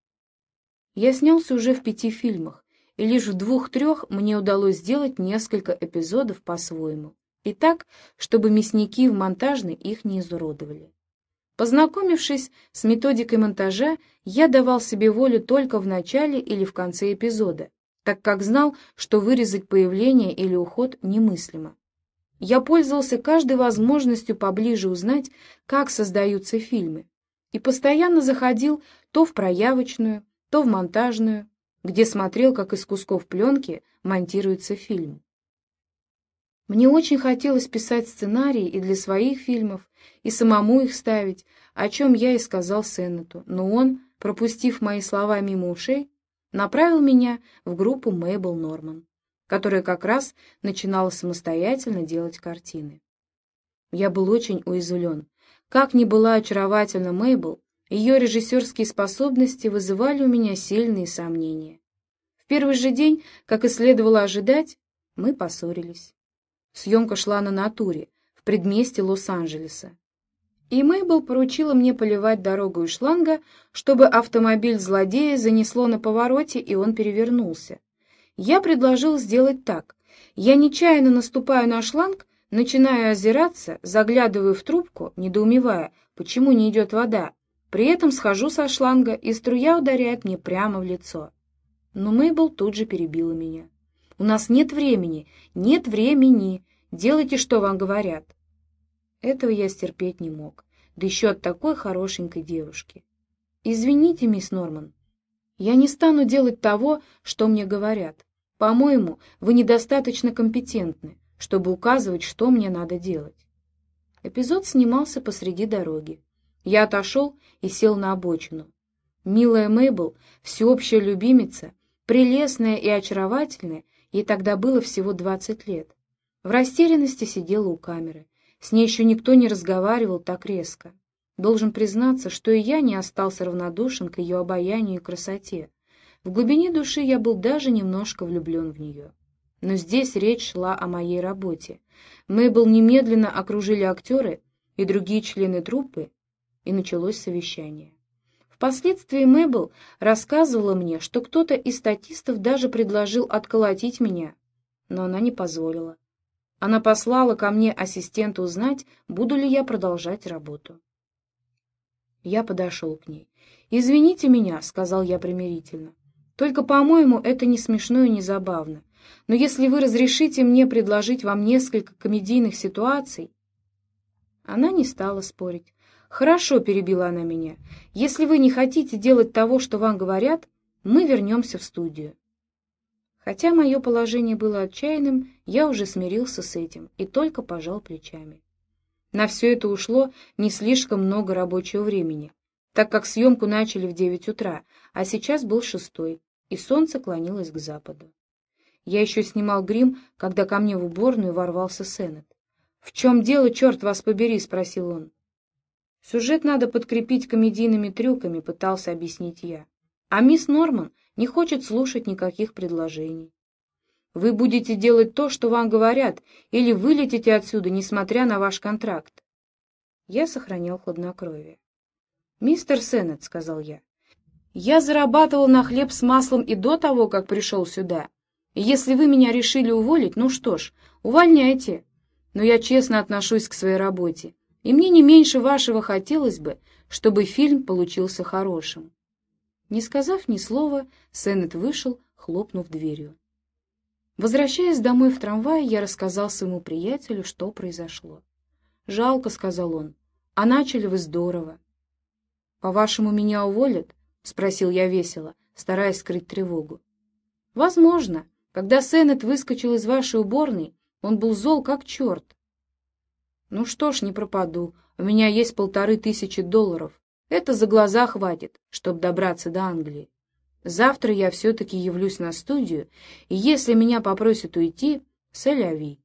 Я снялся уже в пяти фильмах, и лишь в двух-трех мне удалось сделать несколько эпизодов по-своему, и так, чтобы мясники в монтажной их не изуродовали. Познакомившись с методикой монтажа, я давал себе волю только в начале или в конце эпизода, так как знал, что вырезать появление или уход немыслимо. Я пользовался каждой возможностью поближе узнать, как создаются фильмы, и постоянно заходил то в проявочную, то в монтажную, где смотрел, как из кусков пленки монтируется фильм. Мне очень хотелось писать сценарии и для своих фильмов, и самому их ставить, о чем я и сказал Сеннету, но он, пропустив мои слова мимо ушей, направил меня в группу Мейбл Норман, которая как раз начинала самостоятельно делать картины. Я был очень уязвлен. Как ни была очаровательна Мейбл, ее режиссерские способности вызывали у меня сильные сомнения. В первый же день, как и следовало ожидать, мы поссорились. Съемка шла на натуре, в предместье Лос-Анджелеса. И Мейбл поручила мне поливать дорогу из шланга, чтобы автомобиль злодея занесло на повороте, и он перевернулся. Я предложил сделать так. Я нечаянно наступаю на шланг, начинаю озираться, заглядываю в трубку, недоумевая, почему не идет вода. При этом схожу со шланга, и струя ударяет мне прямо в лицо. Но Мейбл тут же перебила меня. «У нас нет времени, нет времени. Делайте, что вам говорят». Этого я стерпеть не мог, да еще от такой хорошенькой девушки. «Извините, мисс Норман, я не стану делать того, что мне говорят. По-моему, вы недостаточно компетентны, чтобы указывать, что мне надо делать». Эпизод снимался посреди дороги. Я отошел и сел на обочину. Милая Мейбл, всеобщая любимица, прелестная и очаровательная, ей тогда было всего двадцать лет, в растерянности сидела у камеры. С ней еще никто не разговаривал так резко. Должен признаться, что и я не остался равнодушен к ее обаянию и красоте. В глубине души я был даже немножко влюблен в нее. Но здесь речь шла о моей работе. Мэйбл немедленно окружили актеры и другие члены труппы, и началось совещание. Впоследствии Мэйбл рассказывала мне, что кто-то из статистов даже предложил отколотить меня, но она не позволила. Она послала ко мне ассистента узнать, буду ли я продолжать работу. Я подошел к ней. «Извините меня», — сказал я примирительно. «Только, по-моему, это не смешно и не забавно. Но если вы разрешите мне предложить вам несколько комедийных ситуаций...» Она не стала спорить. «Хорошо», — перебила она меня. «Если вы не хотите делать того, что вам говорят, мы вернемся в студию». Хотя мое положение было отчаянным, я уже смирился с этим и только пожал плечами. На все это ушло не слишком много рабочего времени, так как съемку начали в девять утра, а сейчас был шестой, и солнце клонилось к западу. Я еще снимал грим, когда ко мне в уборную ворвался Сеннет. «В чем дело, черт вас побери?» — спросил он. «Сюжет надо подкрепить комедийными трюками», — пытался объяснить я. «А мисс Норман не хочет слушать никаких предложений. Вы будете делать то, что вам говорят, или вылетите отсюда, несмотря на ваш контракт». Я сохранял хладнокровие. «Мистер Сеннет», — сказал я, — «я зарабатывал на хлеб с маслом и до того, как пришел сюда. И если вы меня решили уволить, ну что ж, увольняйте. Но я честно отношусь к своей работе, и мне не меньше вашего хотелось бы, чтобы фильм получился хорошим». Не сказав ни слова, Сеннет вышел, хлопнув дверью. Возвращаясь домой в трамвае, я рассказал своему приятелю, что произошло. «Жалко», — сказал он, — «а начали вы здорово». «По-вашему, меня уволят?» — спросил я весело, стараясь скрыть тревогу. «Возможно. Когда Сеннет выскочил из вашей уборной, он был зол как черт». «Ну что ж, не пропаду. У меня есть полторы тысячи долларов. Это за глаза хватит, чтобы добраться до Англии. Завтра я все-таки явлюсь на студию, и если меня попросят уйти, сэля-ви».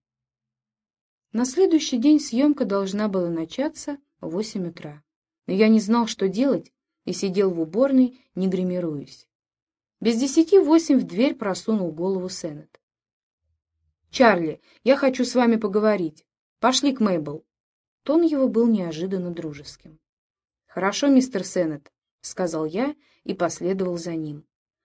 На следующий день съемка должна была начаться в восемь утра, но я не знал, что делать, и сидел в уборной, не гримируясь. Без десяти восемь в дверь просунул голову Сеннет. «Чарли, я хочу с вами поговорить. Пошли к Мэйбл». Тон его был неожиданно дружеским. «Хорошо, мистер Сеннет», — сказал я и последовал за ним.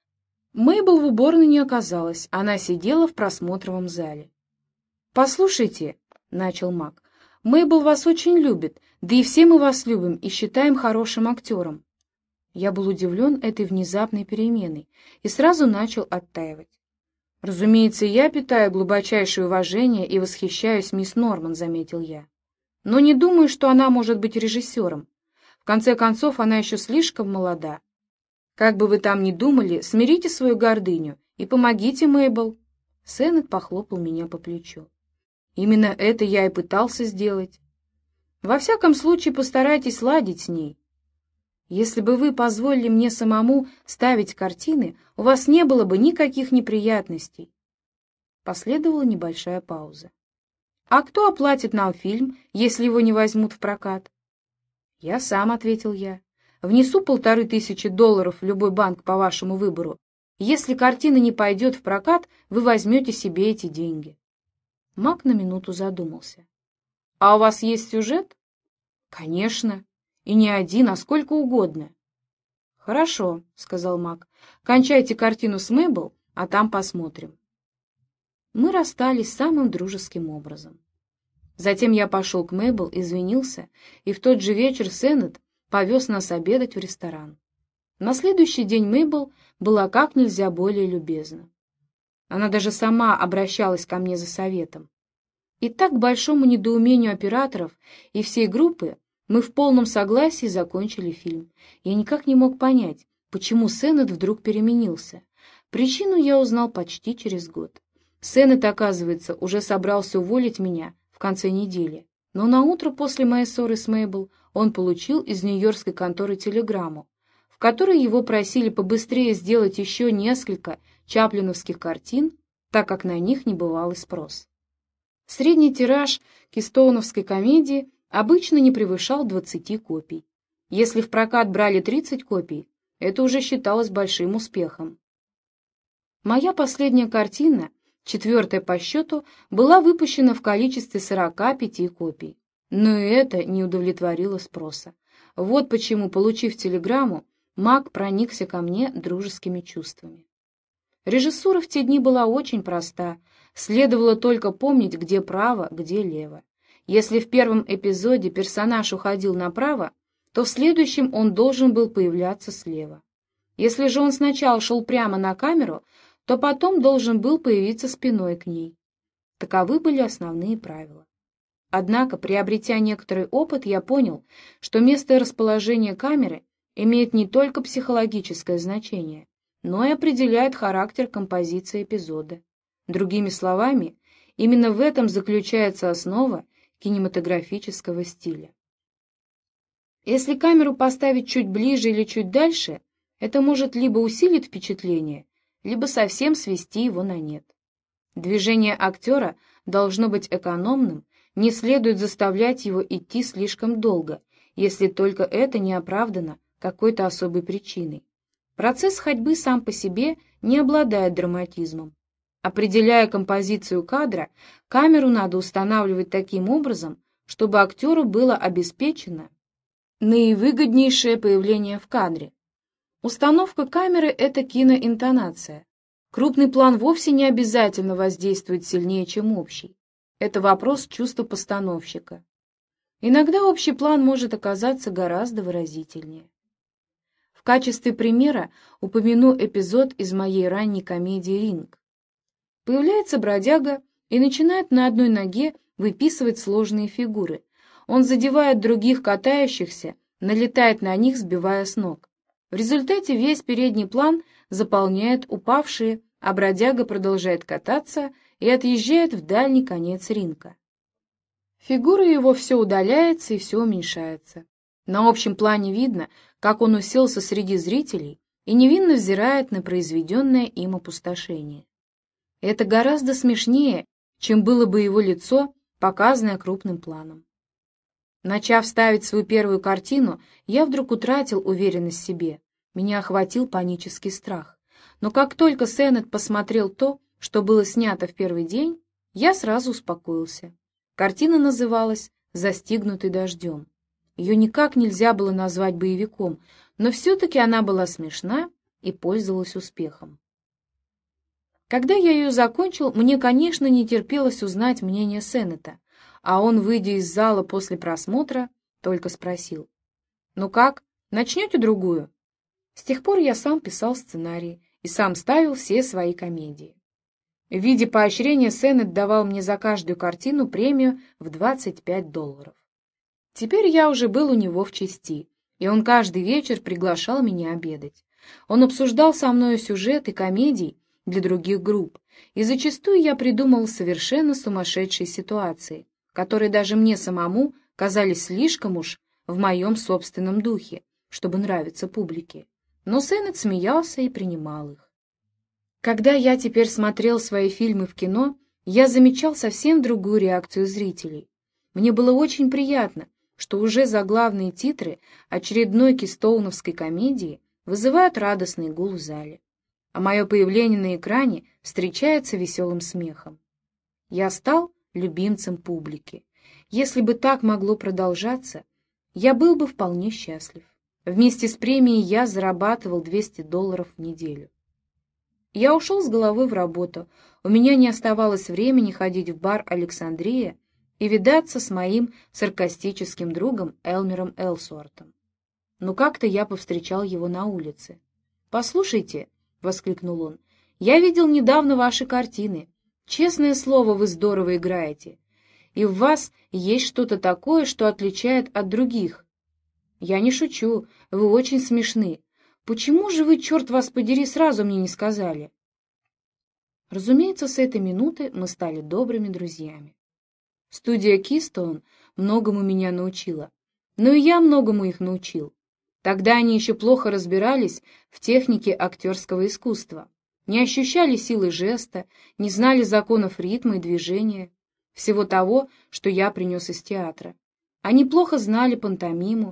Мэйбл в уборной не оказалась, она сидела в просмотровом зале. «Послушайте», — начал Мак, — «Мэйбл вас очень любит, да и все мы вас любим и считаем хорошим актером». Я был удивлен этой внезапной переменой и сразу начал оттаивать. «Разумеется, я питаю глубочайшее уважение и восхищаюсь мисс Норман», — заметил я. «Но не думаю, что она может быть режиссером. В конце концов, она еще слишком молода. Как бы вы там ни думали, смирите свою гордыню и помогите Мэйбл». Сеннет похлопал меня по плечу. «Именно это я и пытался сделать. Во всяком случае, постарайтесь ладить с ней. Если бы вы позволили мне самому ставить картины, у вас не было бы никаких неприятностей». Последовала небольшая пауза. «А кто оплатит нам фильм, если его не возьмут в прокат?» «Я сам», — ответил я. «Внесу полторы тысячи долларов в любой банк по вашему выбору. Если картина не пойдет в прокат, вы возьмете себе эти деньги». Мак на минуту задумался. «А у вас есть сюжет?» «Конечно. И не один, а сколько угодно». «Хорошо», — сказал Мак. «Кончайте картину с Мэйбл, а там посмотрим». Мы расстались самым дружеским образом. Затем я пошел к Мэйбл, извинился, и в тот же вечер Сеннет повез нас обедать в ресторан. На следующий день Мэйбл была как нельзя более любезна. Она даже сама обращалась ко мне за советом. И так, к большому недоумению операторов и всей группы, мы в полном согласии закончили фильм. Я никак не мог понять, почему Сеннет вдруг переменился. Причину я узнал почти через год. Сеннет, оказывается, уже собрался уволить меня в конце недели, но наутро после моей ссоры с Мэйбл он получил из нью-йоркской конторы телеграмму, в которой его просили побыстрее сделать еще несколько чаплиновских картин, так как на них не бывалый спрос. Средний тираж кистоуновской комедии обычно не превышал двадцати копий, Если в прокат брали тридцать копий, это уже считалось большим успехом. Моя последняя картина, четвертая по счету, была выпущена в количестве сорока пяти копий. Но и это не удовлетворило спроса. Вот почему, получив телеграмму, Мак проникся ко мне дружескими чувствами. Режиссура в те дни была очень проста, следовало только помнить, где право, где лево. Если в первом эпизоде персонаж уходил направо, то в следующем он должен был появляться слева. Если же он сначала шел прямо на камеру, то потом должен был появиться спиной к ней. Таковы были основные правила. Однако, приобретя некоторый опыт, я понял, что место расположения камеры имеет не только психологическое значение, но и определяет характер композиции эпизода. Другими словами, именно в этом заключается основа кинематографического стиля. Если камеру поставить чуть ближе или чуть дальше, это может либо усилить впечатление, либо совсем свести его на нет. Движение актера должно быть экономным, не следует заставлять его идти слишком долго, если только это не оправдано какой-то особой причиной. Процесс ходьбы сам по себе не обладает драматизмом. Определяя композицию кадра, камеру надо устанавливать таким образом, чтобы актеру было обеспечено наивыгоднейшее появление в кадре. Установка камеры — это киноинтонация. Крупный план вовсе не обязательно воздействует сильнее, чем общий. Это вопрос чувства постановщика. Иногда общий план может оказаться гораздо выразительнее. В качестве примера упомяну эпизод из моей ранней комедии «Ринг». Появляется бродяга и начинает на одной ноге выписывать сложные фигуры. Он задевает других катающихся, налетает на них, сбивая с ног. В результате весь передний план заполняет упавшие, а бродяга продолжает кататься и отъезжает в дальний конец ринга. Фигура его все удаляется и все уменьшается. На общем плане видно, как он уселся среди зрителей и невинно взирает на произведенное им опустошение. Это гораздо смешнее, чем было бы его лицо, показанное крупным планом. Начав ставить свою первую картину, я вдруг утратил уверенность в себе. Меня охватил панический страх. Но как только Сеннет посмотрел то, что было снято в первый день, я сразу успокоился. Картина называлась «Застигнутый дождем». Ее никак нельзя было назвать боевиком, но все-таки она была смешна и пользовалась успехом. Когда я ее закончил, мне, конечно, не терпелось узнать мнение Сеннета, а он, выйдя из зала после просмотра, только спросил: «Ну как, начнете другую?» С тех пор я сам писал сценарии и сам ставил все свои комедии. В виде поощрения Сеннет давал мне за каждую картину премию в двадцать пять долларов. Теперь я уже был у него в части, и он каждый вечер приглашал меня обедать. Он обсуждал со мною сюжеты комедий для других групп, и зачастую я придумал совершенно сумасшедшие ситуации, которые даже мне самому казались слишком уж в моем собственном духе, чтобы нравиться публике. Но Сеннет смеялся и принимал их. Когда я теперь смотрел свои фильмы в кино, я замечал совсем другую реакцию зрителей. Мне было очень приятно, что уже заглавные титры очередной кистоуновской комедии вызывают радостный гул в зале, а мое появление на экране встречается веселым смехом. Я стал любимцем публики. Если бы так могло продолжаться, я был бы вполне счастлив. Вместе с премией я зарабатывал двести долларов в неделю. Я ушел с головой в работу. У меня не оставалось времени ходить в бар «Александрия» и видаться с моим саркастическим другом Элмером Элсуортом. Но как-то я повстречал его на улице. «Послушайте», — воскликнул он, — «я видел недавно ваши картины. Честное слово, вы здорово играете. И в вас есть что-то такое, что отличает от других. Я не шучу, вы очень смешны. Почему же вы, черт вас подери, сразу мне не сказали?» Разумеется, с этой минуты мы стали добрыми друзьями. Студия Keystone многому меня научила, но и я многому их научил. Тогда они еще плохо разбирались в технике актерского искусства, не ощущали силы жеста, не знали законов ритма и движения, всего того, что я принес из театра. Они плохо знали пантомиму,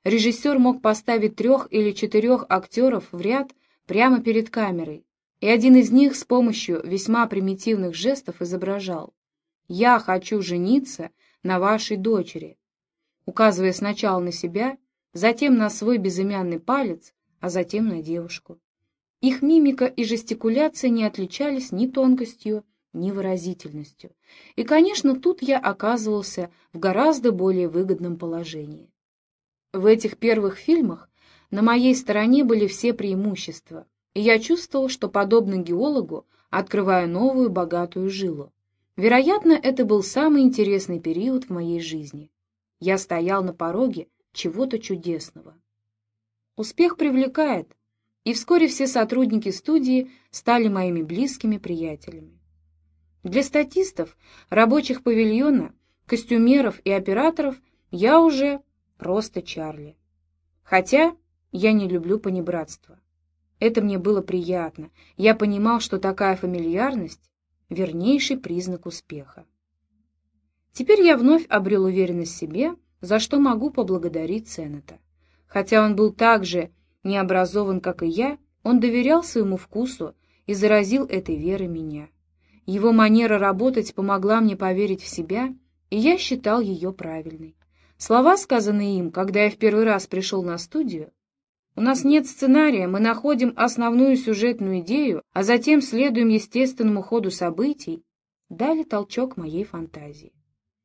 Режиссер мог поставить трех или четырех актеров в ряд прямо перед камерой, и один из них с помощью весьма примитивных жестов изображал: «Я хочу жениться на вашей дочери», указывая сначала на себя, затем на свой безымянный палец, а затем на девушку. Их мимика и жестикуляция не отличались ни тонкостью, ни выразительностью. И, конечно, тут я оказывался в гораздо более выгодном положении. В этих первых фильмах на моей стороне были все преимущества, и я чувствовал, что, подобно геологу, открываю новую богатую жилу. Вероятно, это был самый интересный период в моей жизни. Я стоял на пороге чего-то чудесного. Успех привлекает, и вскоре все сотрудники студии стали моими близкими приятелями. Для статистов, рабочих павильона, костюмеров и операторов я уже просто Чарли. Хотя я не люблю понебратство. Это мне было приятно. Я понимал, что такая фамильярность — вернейший признак успеха. Теперь я вновь обрел уверенность в себе, за что могу поблагодарить Сеннета. Хотя он был так же необразован, как и я, он доверял своему вкусу и заразил этой верой меня. Его манера работать помогла мне поверить в себя, и я считал ее правильной. Слова, сказанные им, когда я в первый раз пришел на студию: «У нас нет сценария, мы находим основную сюжетную идею, а затем следуем естественному ходу событий», дали толчок моей фантазии.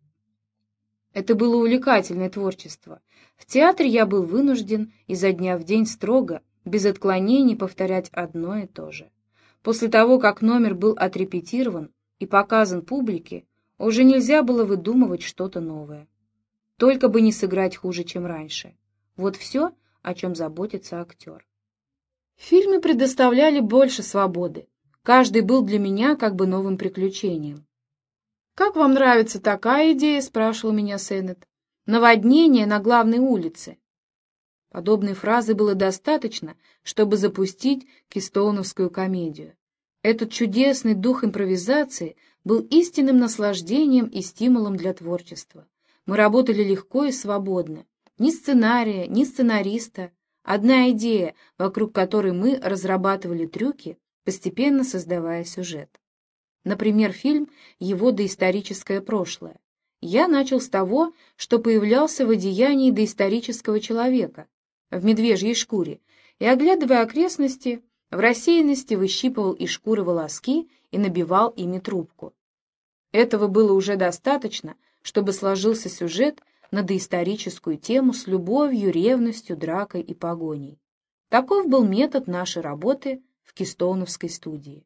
Это было увлекательное творчество. В театре я был вынужден изо дня в день строго, без отклонений повторять одно и то же. После того, как номер был отрепетирован и показан публике, уже нельзя было выдумывать что-то новое. Только бы не сыграть хуже, чем раньше. Вот все, о чем заботится актер. Фильмы предоставляли больше свободы. Каждый был для меня как бы новым приключением. «Как вам нравится такая идея?» — спрашивал меня Сеннет. «Наводнение на главной улице». Подобной фразы было достаточно, чтобы запустить кистоуновскую комедию. Этот чудесный дух импровизации был истинным наслаждением и стимулом для творчества. Мы работали легко и свободно. Ни сценария, ни сценариста. Одна идея, вокруг которой мы разрабатывали трюки, постепенно создавая сюжет. Например, фильм «Его доисторическое прошлое». Я начал с того, что появлялся в одеянии доисторического человека, в медвежьей шкуре, и, оглядывая окрестности, в рассеянности выщипывал из шкуры волоски и набивал ими трубку. Этого было уже достаточно, чтобы сложился сюжет на доисторическую тему с любовью, ревностью, дракой и погоней. Таков был метод нашей работы в кистоуновской студии.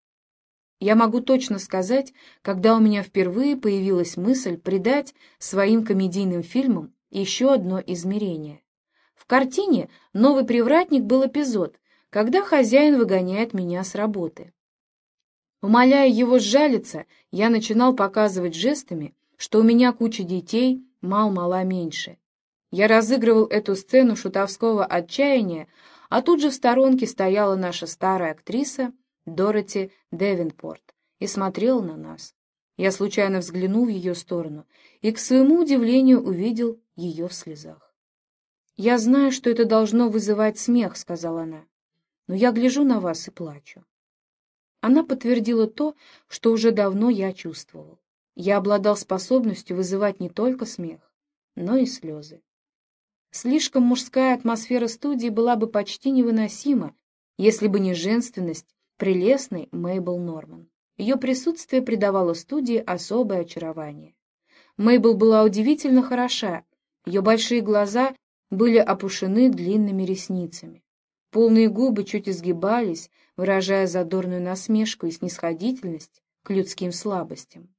Я могу точно сказать, когда у меня впервые появилась мысль придать своим комедийным фильмам еще одно измерение. В картине «Новый привратник» был эпизод, когда хозяин выгоняет меня с работы. Умоляя его сжалиться, я начинал показывать жестами, что у меня куча детей, мал-мала меньше. Я разыгрывал эту сцену шутовского отчаяния, а тут же в сторонке стояла наша старая актриса Дороти Девинпорт и смотрела на нас. Я случайно взглянул в ее сторону и, к своему удивлению, увидел ее в слезах. «Я знаю, что это должно вызывать смех», — сказала она, — «но я гляжу на вас и плачу». Она подтвердила то, что уже давно я чувствовал. Я обладал способностью вызывать не только смех, но и слезы. Слишком мужская атмосфера студии была бы почти невыносима, если бы не женственность прелестной Мейбл Норман. Ее присутствие придавало студии особое очарование. Мейбл была удивительно хороша, ее большие глаза были опушены длинными ресницами. Полные губы чуть изгибались, выражая задорную насмешку и снисходительность к людским слабостям.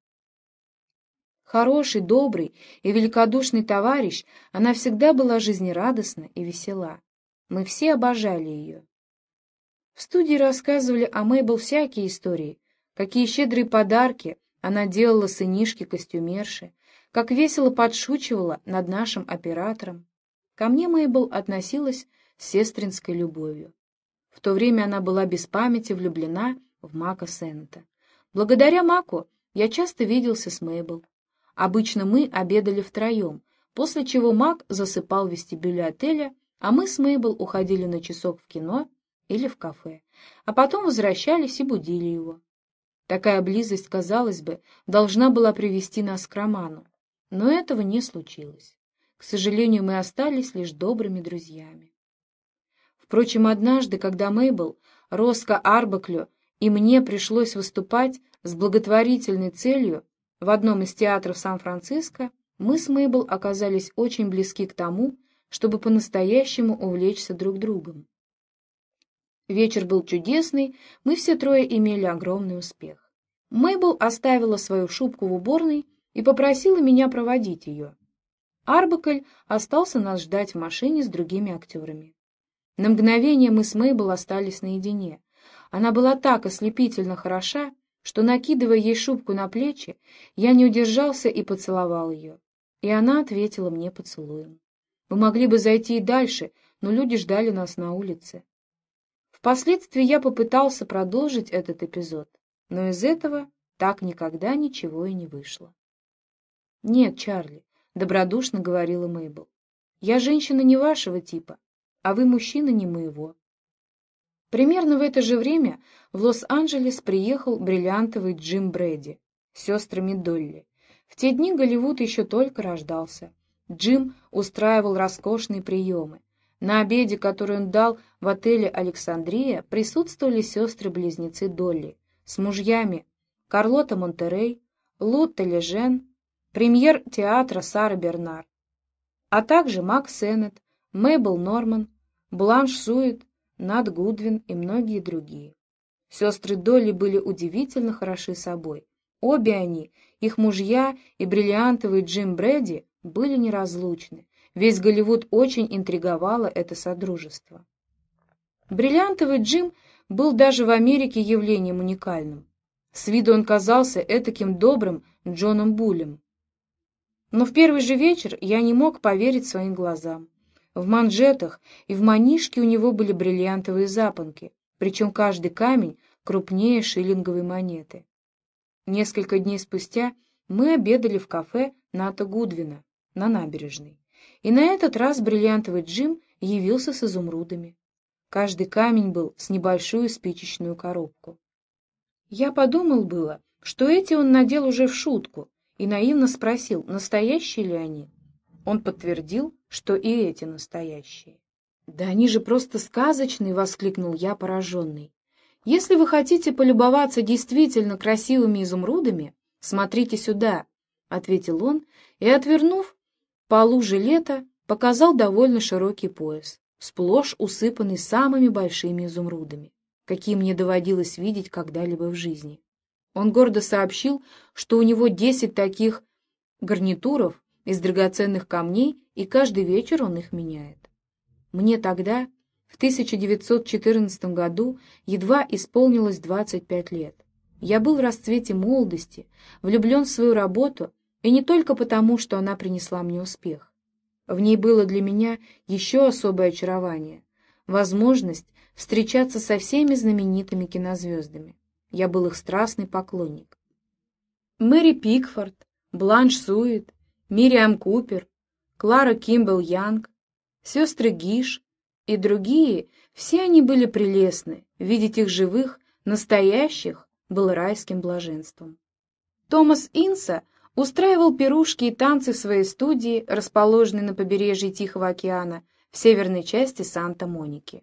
Хороший, добрый и великодушный товарищ, она всегда была жизнерадостна и весела. Мы все обожали ее. В студии рассказывали о Мейбл всякие истории, какие щедрые подарки она делала сынишке-костюмерше, как весело подшучивала над нашим оператором. Ко мне Мейбл относилась с сестринской любовью. В то время она была без памяти влюблена в Мака Сеннета. Благодаря Маку я часто виделся с Мейбл. Обычно мы обедали втроем, после чего Мак засыпал в вестибюле отеля, а мы с Мейбл уходили на часок в кино или в кафе, а потом возвращались и будили его. Такая близость, казалось бы, должна была привести нас к роману, но этого не случилось. К сожалению, мы остались лишь добрыми друзьями. Впрочем, однажды, когда Мейбл, Роско Арбаклю и мне пришлось выступать с благотворительной целью в одном из театров Сан-Франциско, мы с Мейбл оказались очень близки к тому, чтобы по-настоящему увлечься друг другом. Вечер был чудесный, мы все трое имели огромный успех. Мейбл оставила свою шубку в уборной и попросила меня проводить ее. Арбакль остался нас ждать в машине с другими актерами. На мгновение мы с Мейбл остались наедине. Она была так ослепительно хороша, что, накидывая ей шубку на плечи, я не удержался и поцеловал ее. И она ответила мне поцелуем. Мы могли бы зайти и дальше, но люди ждали нас на улице. Впоследствии я попытался продолжить этот эпизод, но из этого так никогда ничего и не вышло. «Нет, Чарли», — добродушно говорила Мейбл, — «я женщина не вашего типа, а вы мужчина не моего». Примерно в это же время в Лос-Анджелес приехал бриллиантовый Джим Брэди с сестрами Долли. В те дни Голливуд еще только рождался. Джим устраивал роскошные приемы. На обеде, который он дал в отеле «Александрия», присутствовали сестры-близнецы Долли с мужьями Карлота Монтерей, Лотта Лежен, премьер театра Сара Бернар, а также Мак Сеннет, Мейбл Норман, Бланш Суит, Нат Гудвин и многие другие. Сестры Долли были удивительно хороши собой. Обе они, их мужья и бриллиантовый Джим Брэди, были неразлучны. Весь Голливуд очень интриговало это содружество. Бриллиантовый Джим был даже в Америке явлением уникальным. С виду он казался этаким добрым Джоном Буллем. Но в первый же вечер я не мог поверить своим глазам. В манжетах и в манишке у него были бриллиантовые запонки, причем каждый камень крупнее шиллинговой монеты. Несколько дней спустя мы обедали в кафе Ната Гудвина на набережной, и на этот раз бриллиантовый Джим явился с изумрудами. Каждый камень был с небольшую спичечную коробку. Я подумал было, что эти он надел уже в шутку, и наивно спросил, настоящие ли они. Он подтвердил, что и эти настоящие. «Да они же просто сказочные!» — воскликнул я, пораженный. «Если вы хотите полюбоваться действительно красивыми изумрудами, смотрите сюда», — ответил он, и, отвернув полу жилета, показал довольно широкий пояс, сплошь усыпанный самыми большими изумрудами, какие мне доводилось видеть когда-либо в жизни. Он гордо сообщил, что у него десять таких гарнитуров из драгоценных камней, и каждый вечер он их меняет. Мне тогда, в тысяча девятьсот четырнадцатом году, едва исполнилось двадцать пять лет. Я был в расцвете молодости, влюблен в свою работу, и не только потому, что она принесла мне успех. В ней было для меня еще особое очарование — возможность встречаться со всеми знаменитыми кинозвездами. Я был их страстный поклонник. Мэри Пикфорд, Бланш Суит, Мириам Купер, Клара Кимбл Янг, сестры Гиш и другие, все они были прелестны. Видеть их живых, настоящих, было райским блаженством. Томас Инса устраивал пирушки и танцы в своей студии, расположенной на побережье Тихого океана, в северной части Санта-Моники.